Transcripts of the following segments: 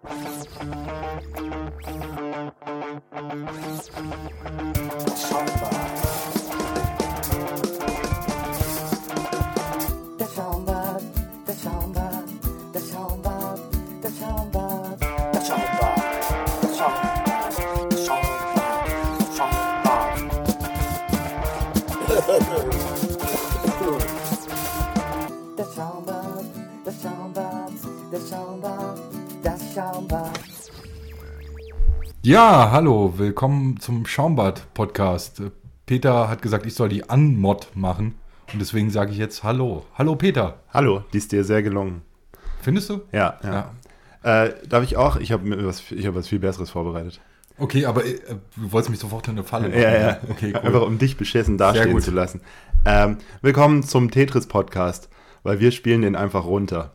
Ja, hallo, willkommen zum Schaumbad-Podcast. Peter hat gesagt, ich soll die Anmod machen und deswegen sage ich jetzt Hallo. Hallo Peter. Hallo, die ist dir sehr gelungen. Findest du? Ja. Darf ich auch? Ich habe was viel Besseres vorbereitet. Okay, aber du wolltest mich sofort in eine Falle machen. Ja. Okay, cool. Einfach um dich beschissen dastehen zu lassen. Willkommen zum Tetris-Podcast, weil wir spielen den einfach runter.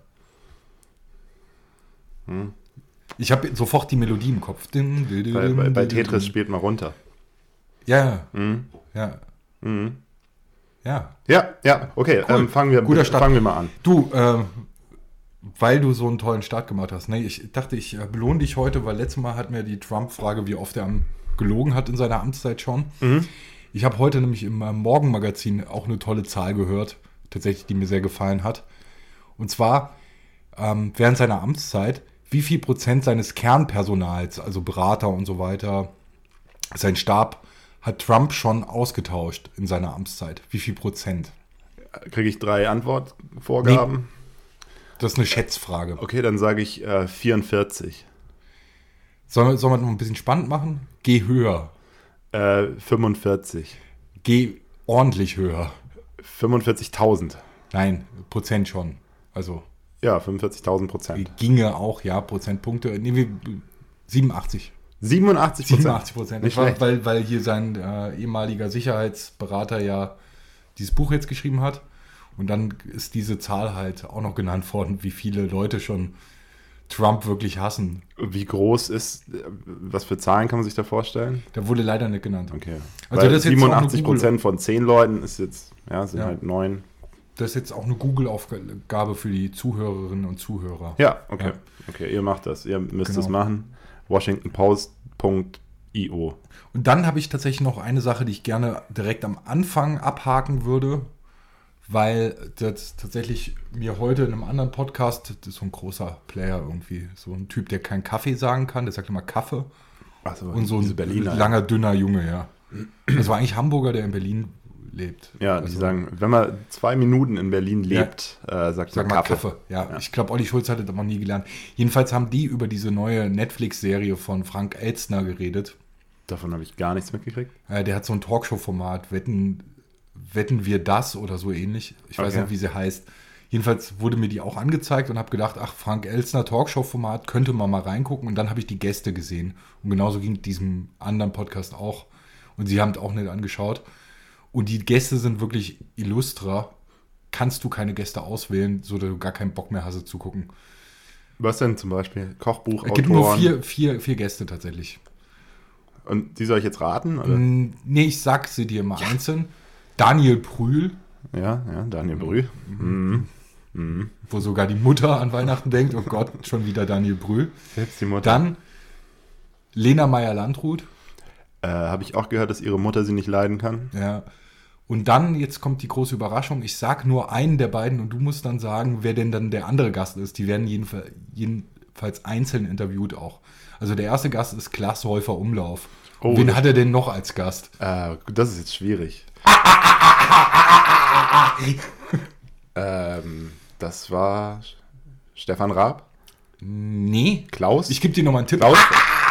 Ich habe sofort die Melodie im Kopf. Bei Tetris spielt man runter. Ja. Ja. Ja, okay. Cool. Fangen wir mal an. Du, weil du so einen tollen Start gemacht hast. Ne? Ich dachte, ich belohne dich heute, weil letztes Mal hatten wir die Trump-Frage, wie oft er gelogen hat in seiner Amtszeit schon. Ich habe heute nämlich im Morgenmagazin auch eine tolle Zahl gehört, tatsächlich, die mir sehr gefallen hat. Und zwar, während seiner Amtszeit, wie viel Prozent seines Kernpersonals, also Berater und so weiter, sein Stab, hat Trump schon ausgetauscht in seiner Amtszeit? Wie viel Prozent? Kriege ich 3 Antwortvorgaben? Nee. Das ist eine Schätzfrage. Okay, dann sage ich 44. Sollen wir noch ein bisschen spannend machen? Geh höher. 45. Geh ordentlich höher. 45.000. Nein, Prozent schon. Also Ja, 45.000%. ginge auch, ja, Prozentpunkte. Nee, 87. 87%. 87%. Nicht schlecht. Weil hier sein ehemaliger Sicherheitsberater ja dieses Buch jetzt geschrieben hat. Und dann ist diese Zahl halt auch noch genannt worden, wie viele Leute schon Trump wirklich hassen. Wie groß ist, was für Zahlen kann man sich da vorstellen? Da wurde leider nicht genannt. Okay. Also Weil das ist jetzt auch eine 87% von 10 Leuten ist jetzt, sind Ja. halt 9. Das ist jetzt auch eine Google-Aufgabe für die Zuhörerinnen und Zuhörer. Ja, okay. Ja. Okay, ihr macht das. Ihr müsst Genau. es machen. WashingtonPost.io. Und dann habe ich tatsächlich noch eine Sache, die ich gerne direkt am Anfang abhaken würde, weil das tatsächlich mir heute in einem anderen Podcast, das ist so ein großer Player irgendwie, so ein Typ, der keinen Kaffee sagen kann, der sagt immer Kaffee. Achso, Und so ein Berliner. langer, dünner Junge, ja. Das war eigentlich Hamburger, der in Berlin lebt. Ja, die sagen, wenn man 2 Minuten in Berlin lebt, sagt Sag man mal Kaffee. Kaffee. Ja, ich glaube, Olli Schulz hatte das noch nie gelernt. Jedenfalls haben die über diese neue Netflix-Serie von Frank Elstner geredet. Davon habe ich gar nichts mitgekriegt. Der hat so ein Talkshow-Format, Wetten wir das oder so ähnlich. Ich weiß Okay. nicht, wie sie heißt. Jedenfalls wurde mir die auch angezeigt und habe gedacht, ach, Frank Elstner Talkshow-Format, könnte man mal reingucken. Und dann habe ich die Gäste gesehen. Und genauso ging diesem anderen Podcast auch. Und sie haben es auch nicht angeschaut. Und die Gäste sind wirklich illustrer. Kannst du keine Gäste auswählen, so dass du gar keinen Bock mehr hast zu gucken. Was denn zum Beispiel? Kochbuch, Es gibt nur Autoren. vier Gäste tatsächlich. Und die soll ich jetzt raten? Oder? Nee, ich sag sie dir mal einzeln. Daniel Brühl, Ja, Daniel Brühl. wo sogar die Mutter an Weihnachten denkt, oh Gott, schon wieder Daniel Brühl. Selbst die Mutter. Dann Lena Meyer-Landrut. Habe ich auch gehört, dass ihre Mutter sie nicht leiden kann. Ja. Und dann, jetzt kommt die große Überraschung, ich sag nur einen der beiden und du musst dann sagen, wer denn dann der andere Gast ist. Die werden jedenfalls einzeln interviewt auch. Also der erste Gast ist Klaas Häufer Umlauf. Oh, Wen das- hat er denn noch als Gast? Das ist jetzt schwierig. Das war Stefan Raab. Nee. Klaus? Ich gebe dir nochmal einen Tipp. Klaus?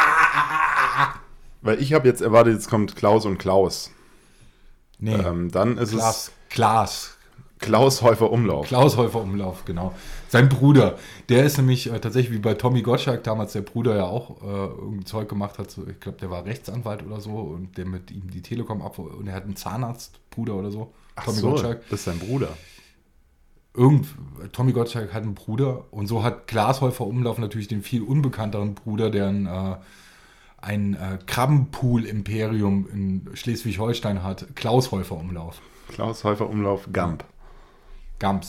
Weil ich habe jetzt erwartet, jetzt kommt Klaus und Klaus. Nee. Dann ist Klaas. Klaus Häufer Umlauf. Klaus Häufer Umlauf, genau. Sein Bruder. Der ist nämlich tatsächlich wie bei Tommy Gottschalk damals der Bruder ja auch irgendein Zeug gemacht hat. So, ich glaube, der war Rechtsanwalt oder so und der mit ihm die Telekom ab und er hat einen Zahnarztbruder oder so. Ach Tommy so, Gottschalk. das ist sein Bruder. Tommy Gottschalk hat einen Bruder und so hat Klaas Häufer Umlauf natürlich den viel unbekannteren Bruder, der ein Krabbenpool-Imperium in Schleswig-Holstein hat. Klaus Häufer Umlauf. Klaus Häufer Umlauf Gamp. Gams.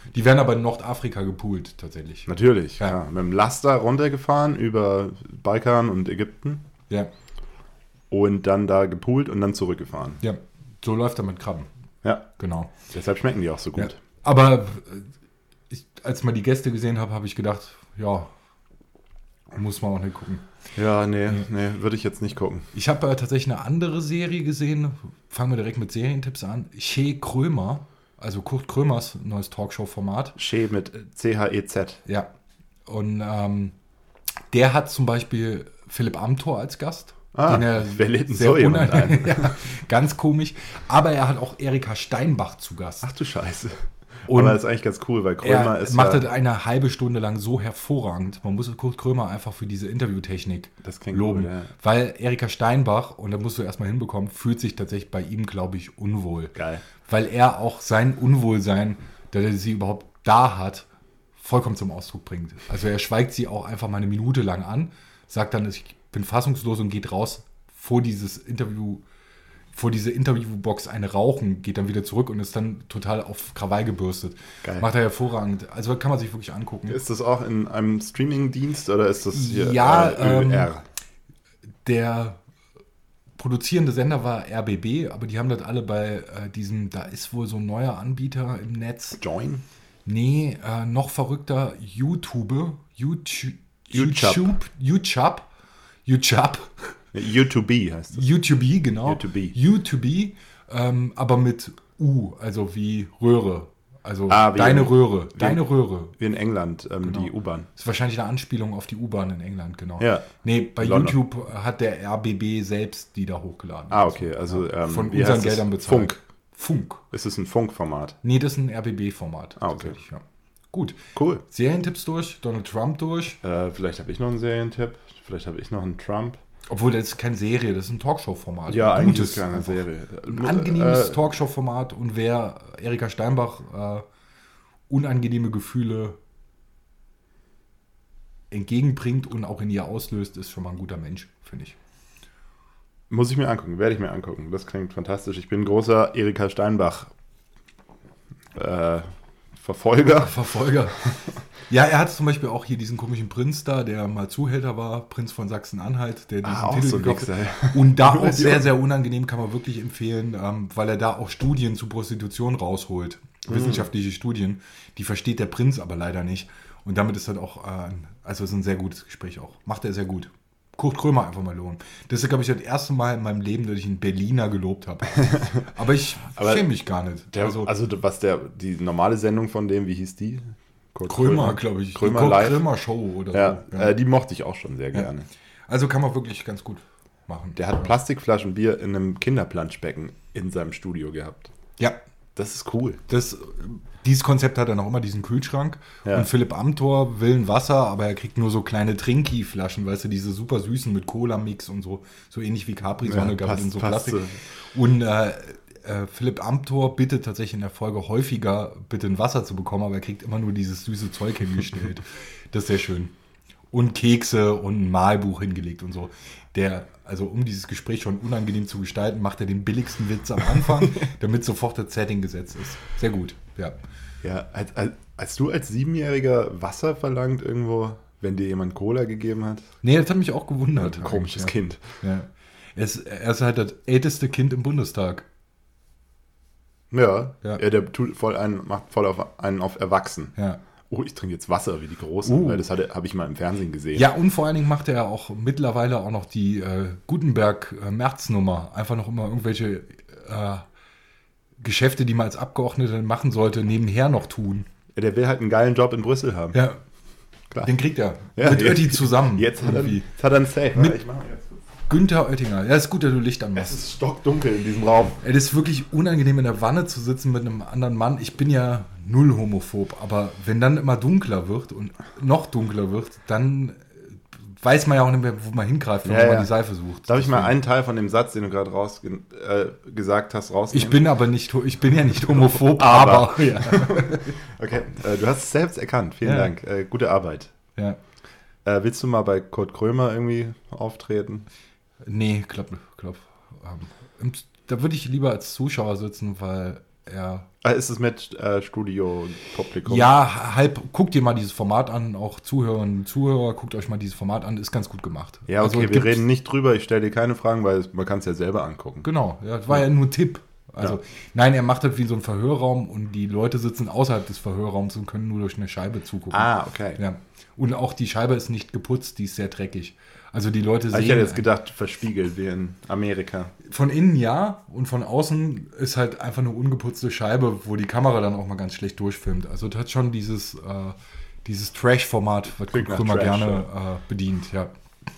Die werden aber in Nordafrika gepoolt, tatsächlich. Natürlich, ja. Mit dem Laster runtergefahren über Balkan und Ägypten. Ja. Und dann da gepoolt und dann zurückgefahren. Ja, so läuft er mit Krabben. Ja. Genau. Deshalb schmecken die auch so gut. Ja. Aber als man die Gäste gesehen habe, habe ich gedacht, ja, muss man auch nicht gucken. Ja, nee, würde ich jetzt nicht gucken. Ich habe tatsächlich eine andere Serie gesehen. Fangen wir direkt mit Serientipps an. Che Krömer, also Kurt Krömers neues Talkshow-Format. Che mit C-H-E-Z. Ja. Und der hat zum Beispiel Philipp Amthor als Gast. Wer lädt denn so jemand ein? Ja, ganz komisch. Aber er hat auch Erika Steinbach zu Gast. Ach du Scheiße. Und aber das ist eigentlich ganz cool, weil Krömer ist macht das eine halbe Stunde lang so hervorragend. Man muss Kurt Krömer einfach für diese Interviewtechnik loben. Cool, ja. Weil Erika Steinbach, und da musst du erstmal hinbekommen, fühlt sich tatsächlich bei ihm, glaube ich, unwohl. Geil. Weil er auch sein Unwohlsein, dass er sie überhaupt da hat, vollkommen zum Ausdruck bringt. Also er schweigt sie auch einfach mal eine Minute lang an, sagt dann, ich bin fassungslos und geht raus vor diese Interviewbox eine rauchen, geht dann wieder zurück und ist dann total auf Krawall gebürstet. Geil. Macht er hervorragend. Also kann man sich wirklich angucken. Ist das auch in einem Streaming-Dienst oder ist das hier ÖR? Der produzierende Sender war RBB, aber die haben das alle bei diesem, da ist wohl so ein neuer Anbieter im Netz. Join? Nee, noch verrückter, YouTube YouTube heißt das. YouTube, genau. YouTube. Aber mit U, also wie Röhre. Also wie deine in, Röhre. Wie deine Röhre. Wie in England, Genau. die U-Bahn. Das ist wahrscheinlich eine Anspielung auf die U-Bahn in England, genau. Ja. Nee, bei London. YouTube hat der RBB selbst die da hochgeladen. Okay, also von wie unseren heißt Geldern das? bezahlt. Funk. Ist es ein Funkformat? Nee, das ist ein RBB-Format. Okay. Ja. Gut. Cool. Serientipps durch, Donald Trump durch. Vielleicht habe ich noch einen Serientipp. Vielleicht habe ich noch einen Trump. Obwohl, das ist keine Serie, das ist ein Talkshow-Format. Ja, ein eigentlich gutes, ist es keine einfach. Serie. Ein angenehmes Talkshow-Format und wer Erika Steinbach unangenehme Gefühle entgegenbringt und auch in ihr auslöst, ist schon mal ein guter Mensch, finde ich. Muss ich mir angucken, werde ich mir angucken. Das klingt fantastisch. Ich bin ein großer Erika Steinbach Verfolger. Ja, er hat zum Beispiel auch hier diesen komischen Prinz da, der mal Zuhälter war, Prinz von Sachsen-Anhalt, der diesen Titel so gekauft hat. Wichser. Und da auch sehr, sehr unangenehm, kann man wirklich empfehlen, weil er da auch Studien zu Prostitution rausholt. Wissenschaftliche Studien. Die versteht der Prinz aber leider nicht. Und damit ist das auch, also ist ein sehr gutes Gespräch auch. Macht er sehr gut. Kurt Krömer einfach mal lohnen. Das ist, glaube ich, das erste Mal in meinem Leben, dass ich einen Berliner gelobt habe. Aber ich schäme mich gar nicht. Die normale Sendung von dem, wie hieß die? Kurt Krömer, glaube ich. Krömer Kurt Live. Krömer Show oder Ja, so. Ja. Die mochte ich auch schon sehr gerne. Also kann man wirklich ganz gut machen. Der hat Plastikflaschen Bier in einem Kinderplanschbecken in seinem Studio gehabt. Ja. Das ist cool. Dieses Konzept hat dann auch immer diesen Kühlschrank. Ja. Und Philipp Amthor will ein Wasser, aber er kriegt nur so kleine Trinki-Flaschen, weißt du, diese super süßen mit Cola-Mix und so ähnlich wie Capri-Sonne gehabt in so Plastik. Und Philipp Amthor bittet tatsächlich in der Folge häufiger, bitte ein Wasser zu bekommen, aber er kriegt immer nur dieses süße Zeug hingestellt. Das ist sehr schön. Und Kekse und ein Malbuch hingelegt und so. Also um dieses Gespräch schon unangenehm zu gestalten, macht er den billigsten Witz am Anfang, damit sofort das Setting gesetzt ist. Sehr gut, ja. Ja, als du als 7-Jähriger Wasser verlangt irgendwo, wenn dir jemand Cola gegeben hat? Nee, das hat mich auch gewundert. Ein komisches Kind. Ja. Er ist halt das älteste Kind im Bundestag. Ja. Der macht voll auf einen auf erwachsen. Ja. Oh, ich trinke jetzt Wasser wie die Großen, weil das habe ich mal im Fernsehen gesehen. Ja, und vor allen Dingen macht er auch mittlerweile auch noch die Gutenberg-März-Nummer. Einfach noch immer irgendwelche Geschäfte, die man als Abgeordneter machen sollte, nebenher noch tun. Ja, der will halt einen geilen Job in Brüssel haben. Ja, klar. Den kriegt er. Ja, mit Oetti zusammen. Jetzt hat er einen Safe. Ich mache jetzt kurz. Günther Oettinger. Ja, ist gut, dass du Licht anmachst. Es ist stockdunkel in diesem Raum. Es ist wirklich unangenehm, in der Wanne zu sitzen mit einem anderen Mann. Ich bin ja null homophob, aber wenn dann immer dunkler wird und noch dunkler wird, dann weiß man ja auch nicht mehr, wo man hingreift, wenn man die Seife sucht. Darf ich mal einen Teil von dem Satz, den du gerade gesagt hast, rausnehmen? Ich bin ja nicht homophob, aber. Ja. Okay, du hast es selbst erkannt. Vielen Dank. Gute Arbeit. Ja. Willst du mal bei Kurt Krömer irgendwie auftreten? Nee, glaub. Da würde ich lieber als Zuschauer sitzen, weil Ist es mit Studio-Publikum? Ja, guckt dir mal dieses Format an, auch Zuhörerinnen und Zuhörer, guckt euch mal dieses Format an, ist ganz gut gemacht. Ja, okay, also, wir reden nicht drüber, ich stelle dir keine Fragen, weil man kann es ja selber angucken. Genau, das war ja nur ein Tipp. Also, nein, er macht das wie so ein Verhörraum und die Leute sitzen außerhalb des Verhörraums und können nur durch eine Scheibe zugucken. Ah, okay. Ja. Und auch die Scheibe ist nicht geputzt, die ist sehr dreckig. Also die Leute sehen... Ich hätte jetzt gedacht, verspiegelt wie in Amerika. Von innen ja und von außen ist halt einfach eine ungeputzte Scheibe, wo die Kamera dann auch mal ganz schlecht durchfilmt. Also das hat schon dieses Trash-Format, was Krümmer gerne bedient, ja.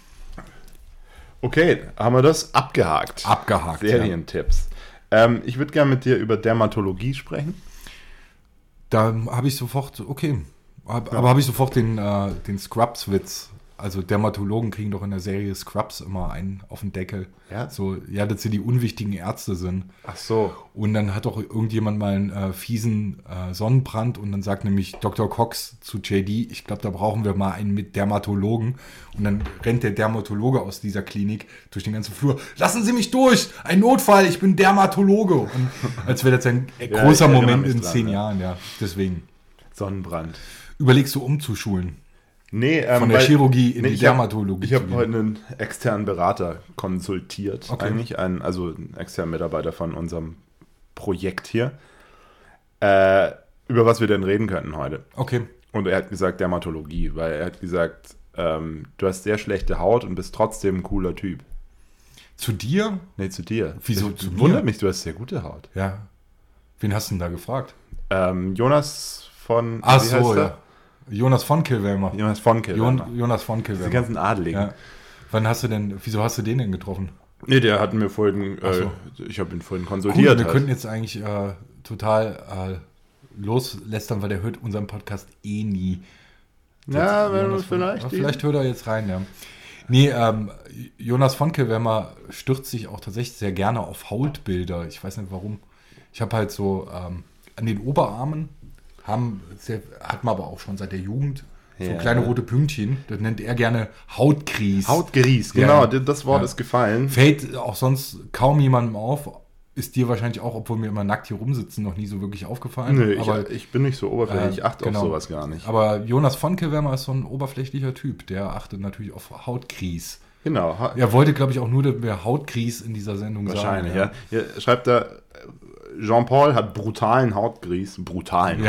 Okay, haben wir das abgehakt. Abgehakt, Serientipps. Ich würde gerne mit dir über Dermatologie sprechen. Da habe ich sofort, aber habe ich sofort den Scrubs-Witz. Also Dermatologen kriegen doch in der Serie Scrubs immer einen auf den Deckel. Ja? So, ja, dass sie die unwichtigen Ärzte sind. Ach so. Und dann hat doch irgendjemand mal einen fiesen Sonnenbrand und dann sagt nämlich Dr. Cox zu JD, ich glaube, da brauchen wir mal einen mit Dermatologen. Und dann rennt der Dermatologe aus dieser Klinik durch den ganzen Flur. Lassen Sie mich durch! Ein Notfall, ich bin Dermatologe! Und als wäre das ein großer Moment in 10 Jahren, ja. Deswegen. Sonnenbrand. Überlegst du umzuschulen? Nee, von der Chirurgie in die Dermatologie. Ich habe heute einen externen Berater konsultiert, also einen externen Mitarbeiter von unserem Projekt hier, über was wir denn reden könnten heute. Okay. Und er hat gesagt Dermatologie, weil er hat gesagt, du hast sehr schlechte Haut und bist trotzdem ein cooler Typ. Zu dir? Nee, zu dir. Wieso zu mir? Wundert mich, du hast sehr gute Haut. Ja. Wen hast du denn da gefragt? Jonas von... Ach so, ja. Jonas von Killwelmer. Jonas von Killwelmer. Jonas von Killwelmer. Die ganzen Adeligen. Ja. Wieso hast du den denn getroffen? Nee, der hat mir vorhin, ich habe ihn vorhin konsultiert. Cool, wir könnten jetzt eigentlich total loslästern, weil der hört unseren Podcast eh nie. Ja, vielleicht hört er jetzt rein, ja. Nee, Jonas von Killwelmer stürzt sich auch tatsächlich sehr gerne auf Hautbilder. Ich weiß nicht warum. Ich habe halt so an den Oberarmen hat man aber auch schon seit der Jugend so kleine rote Pünktchen. Das nennt er gerne Hautgries. Hautgries, genau, das Wort ist gefallen. Fällt auch sonst kaum jemandem auf. Ist dir wahrscheinlich auch, obwohl wir immer nackt hier rumsitzen, noch nie so wirklich aufgefallen. Nö, ich bin nicht so oberflächlich, ich achte auf sowas gar nicht. Aber Jonas von Killwelmer ist so ein oberflächlicher Typ. Der achtet natürlich auf Hautgries. Genau. Er wollte, glaube ich, auch nur, dass wir Hautgries in dieser Sendung wahrscheinlich, sagen. Wahrscheinlich, ja. Schreibt da... Jean-Paul hat brutalen Hautgries. Brutalen,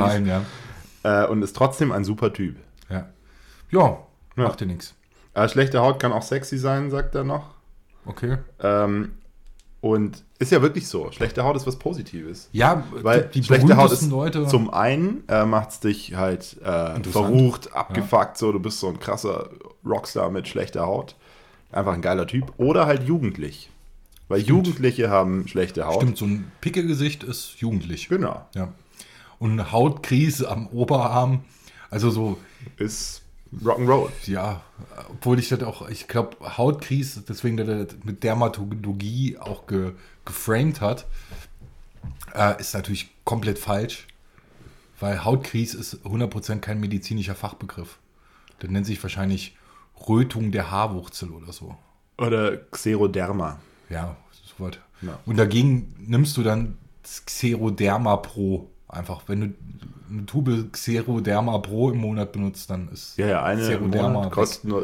ja. Und ist trotzdem ein super Typ. Ja, macht dir nichts. Schlechte Haut kann auch sexy sein, sagt er noch. Okay. Und ist ja wirklich so. Schlechte Haut ist was Positives. Ja, weil die schlechte Haut ist Leute. Zum einen macht es dich halt verrucht, abgefuckt. So, du bist so ein krasser Rockstar mit schlechter Haut. Einfach ein geiler Typ. Oder halt jugendlich. Weil Jugendliche haben schlechte Haut. Stimmt, so ein Pickelgesicht ist jugendlich. Genau. Ja. Und Hautkrise am Oberarm, also so... Ist Rock'n'Roll. Ja, obwohl ich glaube, Hautkrise, deswegen der das mit Dermatologie auch geframed hat, ist natürlich komplett falsch. Weil Hautkrise ist 100% kein medizinischer Fachbegriff. Das nennt sich wahrscheinlich Rötung der Haarwurzel oder so. Oder Xeroderma. Ja, so was. Ja. Und dagegen nimmst du dann Xeroderma Pro. Einfach, wenn du eine Tube Xeroderma Pro im Monat benutzt, dann ist eine Xeroderma im Monat kostet nur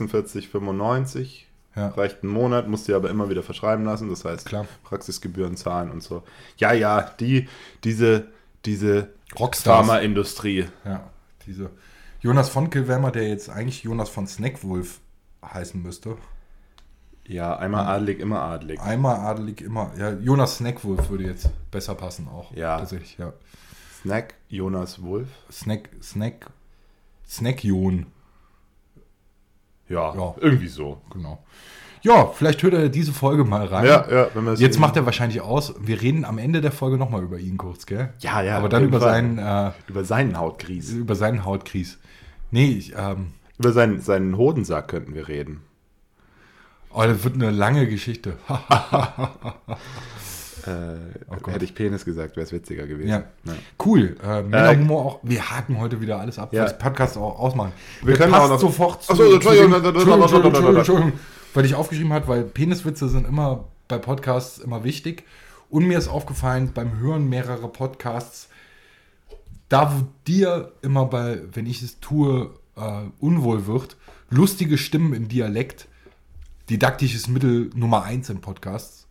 46,95. Ja. Reicht einen Monat, musst du aber immer wieder verschreiben lassen. Das heißt, klar, Praxisgebühren zahlen und so. Ja, diese Pharmaindustrie. Ja, diese Jonas von Killwelmer, der jetzt eigentlich Jonas von Snackwolf heißen müsste. Ja, einmal adelig, immer adelig. Einmal adelig, immer. Ja, Jonas Snackwolf würde jetzt besser passen auch. Ja. Tatsächlich, ja. Snack Jonas Wolf? Snack-Jon. Ja, irgendwie so. Genau. Ja, vielleicht hört er diese Folge mal rein. Ja, wenn wir jetzt macht er wahrscheinlich aus. Wir reden am Ende der Folge nochmal über ihn kurz, gell? Ja. Aber dann über seinen Hautgries. Über seinen Hautgries. Nee, über seinen Hodensack könnten wir reden. Oh, das wird eine lange Geschichte. Hätte ich Penis gesagt, wäre es witziger gewesen. Ja. Cool. Männerhumor auch. Wir haken heute wieder alles ab, ja. Das Podcast auch ausmachen. Wir können auch noch sofort zu... Entschuldigung, weil ich aufgeschrieben habe, weil Peniswitze sind immer bei Podcasts immer wichtig. Und mir ist aufgefallen, beim Hören mehrerer Podcasts, da wo dir immer wenn ich es tue, unwohl wird, lustige Stimmen im Dialekt, didaktisches Mittel Nummer 1 in Podcasts,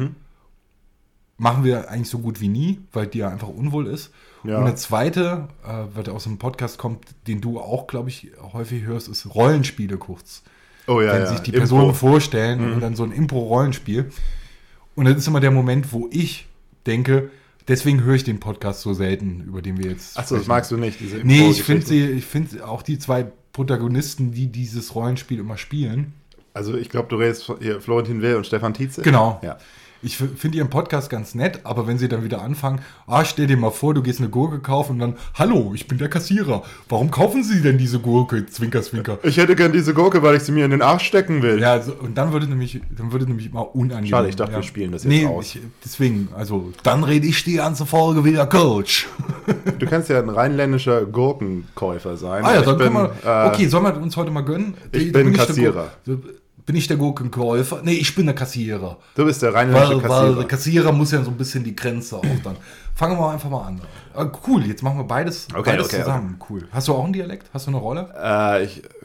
machen wir eigentlich so gut wie nie, weil dir einfach unwohl ist. Ja. Und eine zweite, was aus einem Podcast kommt, den du auch, glaube ich, häufig hörst, ist Rollenspiele kurz. Oh ja, wenn sich die Personen vorstellen und dann so ein Impro-Rollenspiel. Und das ist immer der Moment, wo ich denke, deswegen höre ich den Podcast so selten, über den wir jetzt Achso, das magst du nicht, diese Nee, ich finde auch die zwei Protagonisten, die dieses Rollenspiel immer spielen. Also ich glaube, du redest von Florentin Will und Stefan Tietze. Genau. Ja. Ich finde ihren Podcast ganz nett, aber wenn sie dann wieder anfangen, stell dir mal vor, du gehst eine Gurke kaufen und dann, hallo, ich bin der Kassierer. Warum kaufen Sie denn diese Gurke? Zwinker, zwinker. Ich hätte gern diese Gurke, weil ich sie mir in den Arsch stecken will. Ja, und dann würde nämlich immer unangenehm. Schade, ich dachte, wir spielen das jetzt aus. Deswegen, dann rede ich die ganze Folge wieder Coach. Du kannst ja ein rheinländischer Gurkenkäufer sein. Ja, dann können wir, okay, sollen wir uns heute mal gönnen? Ich bin Kassierer. Bin ich der Gurkenkäufer? Nee, ich bin der Kassierer. Du bist der rheinländische Kassierer. Weil der Kassierer muss ja so ein bisschen die Grenze auch dann. Fangen wir einfach mal an. Cool, jetzt machen wir beides zusammen. Okay. Cool. Hast du auch einen Dialekt? Hast du eine Rolle?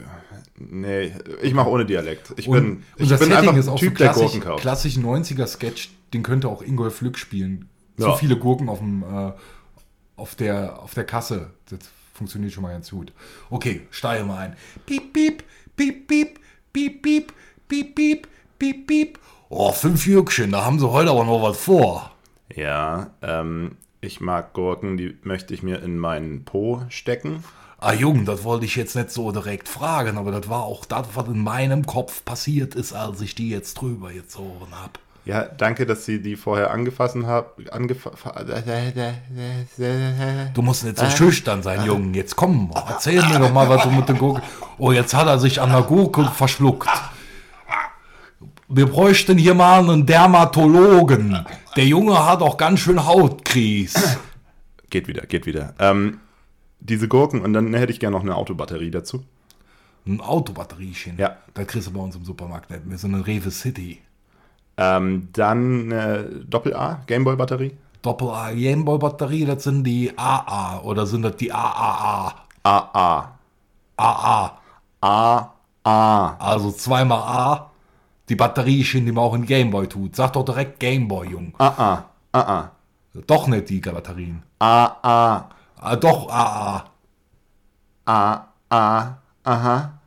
Ich mache ohne Dialekt. Ich bin Setting einfach ist auch Typ, so der Gurken kauft. Klassisch 90er-Sketch, den könnte auch Ingolf Lück spielen. Ja. Zu viele Gurken auf der Kasse. Das funktioniert schon mal ganz gut. Okay, steige mal ein. Piep, piep, piep, piep, piep, piep. Piep, piep, piep, piep. 5 Jürgchen, da haben sie heute aber noch was vor. Ja, ich mag Gurken, die möchte ich mir in meinen Po stecken. Jung, das wollte ich jetzt nicht so direkt fragen, aber das war auch das, was in meinem Kopf passiert ist, als ich die jetzt drüber gezogen habe. Ja, danke, dass Sie die vorher angefasst haben. Du musst nicht so schüchtern sein, Jungen. Jetzt komm, erzähl mir doch mal, was du mit den Gurken... jetzt hat er sich an der Gurke verschluckt. Wir bräuchten hier mal einen Dermatologen. Der Junge hat auch ganz schön Hautkries. Geht wieder. Diese Gurken und dann hätte ich gerne noch eine Autobatterie dazu. Ein Autobatteriechen? Ja. Das kriegst du bei uns im Supermarkt nicht. Wir sind in Rewe City. Dann eine Doppel-A, Gameboy-Batterie. Doppel-A, Gameboy-Batterie, das sind die AA oder sind das die AAA? AA. AA. AA. Also zweimal A. Die Batteriechen, die man auch in Gameboy tut. Sag doch direkt Gameboy, Jung. AA. Doch nicht die Batterien. AA. Doch AA. AA. Aha.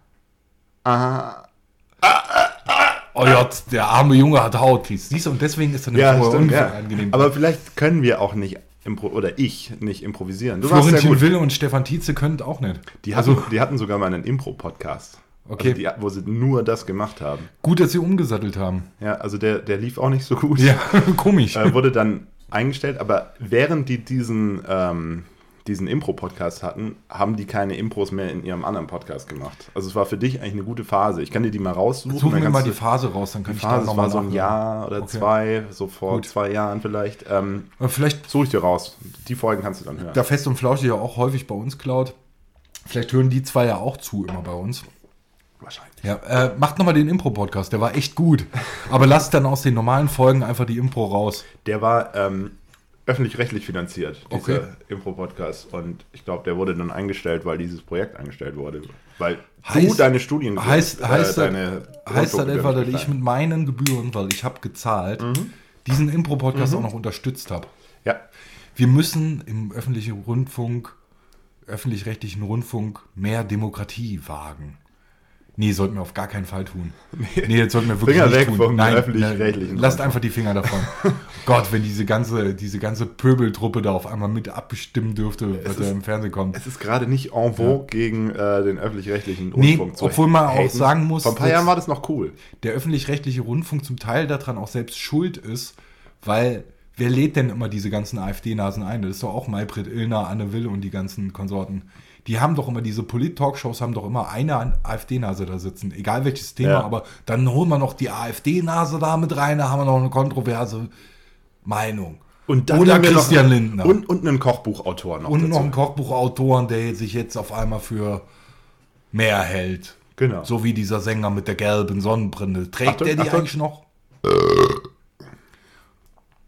Oh Gott, der arme Junge hat Hautkries. Siehst du, und deswegen ist er nicht unangenehm. Aber vielleicht können wir auch nicht ich nicht improvisieren. Florentin Will und Stefan Tietze können auch nicht. Die hatten sogar mal einen Impro-Podcast. Okay. Also wo sie nur das gemacht haben. Gut, dass sie umgesattelt haben. Ja, also der lief auch nicht so gut. Ja, komisch. Wurde dann eingestellt, aber während die diesen Impro-Podcast hatten, haben die keine Impros mehr in ihrem anderen Podcast gemacht. Also es war für dich eigentlich eine gute Phase. Ich kann dir die mal raussuchen. Suchen wir mal die Phase raus, dann kann ich da nochmal war so ein Jahr oder zwei, so vor 2 Jahren vielleicht. Vielleicht suche ich dir raus. Die Folgen kannst du dann hören. Da Fest und Flauschig ja auch häufig bei uns klaut. Vielleicht hören die zwei ja auch zu immer bei uns. Wahrscheinlich. Ja, macht nochmal den Impro-Podcast, der war echt gut. Aber lasst dann aus den normalen Folgen einfach die Impro raus. Der war öffentlich-rechtlich finanziert, dieser Impro-Podcast. Und ich glaube, der wurde dann eingestellt, weil dieses Projekt eingestellt wurde. Weil du deine Studien... Heißt das etwa, dass ich mit meinen Gebühren, weil ich habe gezahlt, diesen Impro-Podcast auch noch unterstützt habe? Ja. Wir müssen im öffentlich-rechtlichen Rundfunk mehr Demokratie wagen. Nee, sollten wir auf gar keinen Fall tun. Nee, das sollten wir wirklich Finger nicht weg tun. vom Nein, öffentlich-rechtlichen. Lasst einfach die Finger davon. Gott, wenn diese ganze Pöbeltruppe da auf einmal mit abbestimmen dürfte, was da im Fernsehen kommt. Es ist gerade nicht en vogue gegen den öffentlich-rechtlichen Rundfunk zu obwohl man auch sagen muss, vor ein paar Jahren war das noch cool. Der öffentlich-rechtliche Rundfunk zum Teil daran auch selbst schuld ist, weil wer lädt denn immer diese ganzen AfD-Nasen ein? Das ist doch auch Maybrit Illner, Anne Will und die ganzen Konsorten. Die haben doch immer, diese Polit-Talkshows haben doch immer eine AfD-Nase da sitzen, egal welches Thema, aber dann holen wir noch die AfD-Nase da mit rein, da haben wir noch eine kontroverse Meinung. Und dann oder Christian Lindner. Und einen Kochbuchautor noch. Und dazu noch einen Kochbuchautoren, der sich jetzt auf einmal für mehr hält. Genau. So wie dieser Sänger mit der gelben Sonnenbrille. Trägt der die eigentlich noch?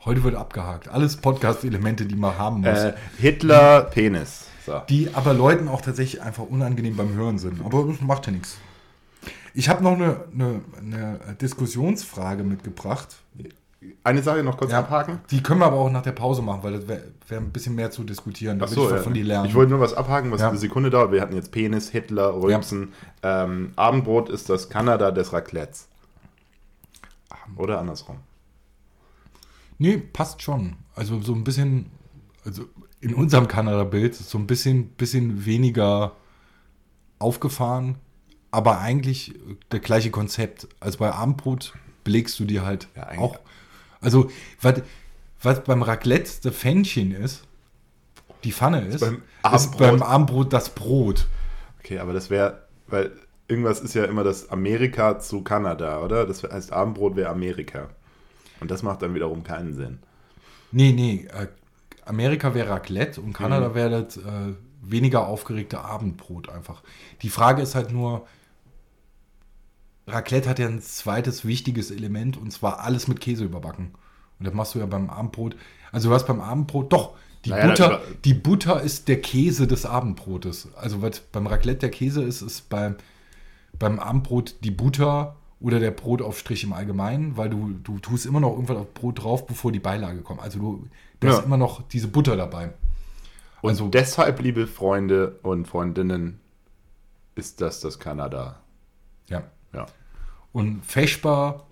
Heute wird abgehakt. Alles Podcast-Elemente, die man haben muss. Hitler, Penis. So. Die aber Leuten auch tatsächlich einfach unangenehm beim Hören sind. Aber das macht ja nichts. Ich habe noch eine Diskussionsfrage mitgebracht. Eine Sache noch kurz abhaken. Die können wir aber auch nach der Pause machen, weil das wär ein bisschen mehr zu diskutieren. Da will ich von dir lernen. Ich wollte nur was abhaken, was eine Sekunde dauert. Wir hatten jetzt Penis, Hitler, Rülpsen. Abendbrot ist das Kanada des Raclettes. Oder andersrum. Nee, passt schon. Also so ein bisschen, also in unserem Kanada-Bild so ein bisschen weniger aufgefahren, aber eigentlich das gleiche Konzept. Also bei Abendbrot belegst du dir halt auch. Also was beim Raclette das Pfännchen ist, die Pfanne ist beim Abendbrot das Brot. Okay, aber das wäre, weil irgendwas ist ja immer das Amerika zu Kanada, oder? Das heißt, Abendbrot wäre Amerika. Und das macht dann wiederum keinen Sinn. Nee, Amerika wäre Raclette und Kanada wäre das weniger aufgeregte Abendbrot einfach. Die Frage ist halt nur, Raclette hat ja ein zweites wichtiges Element und zwar alles mit Käse überbacken. Und das machst du ja beim Abendbrot. Also du hast beim Abendbrot, doch, die Butter ist der Käse des Abendbrotes. Also was beim Raclette der Käse ist beim Abendbrot die Butter oder der Brotaufstrich im Allgemeinen, weil du tust immer noch irgendwas auf Brot drauf, bevor die Beilage kommt. Also da ist immer noch diese Butter dabei. Also deshalb, liebe Freunde und Freundinnen, ist das Kanada. Ja. Und Feschbar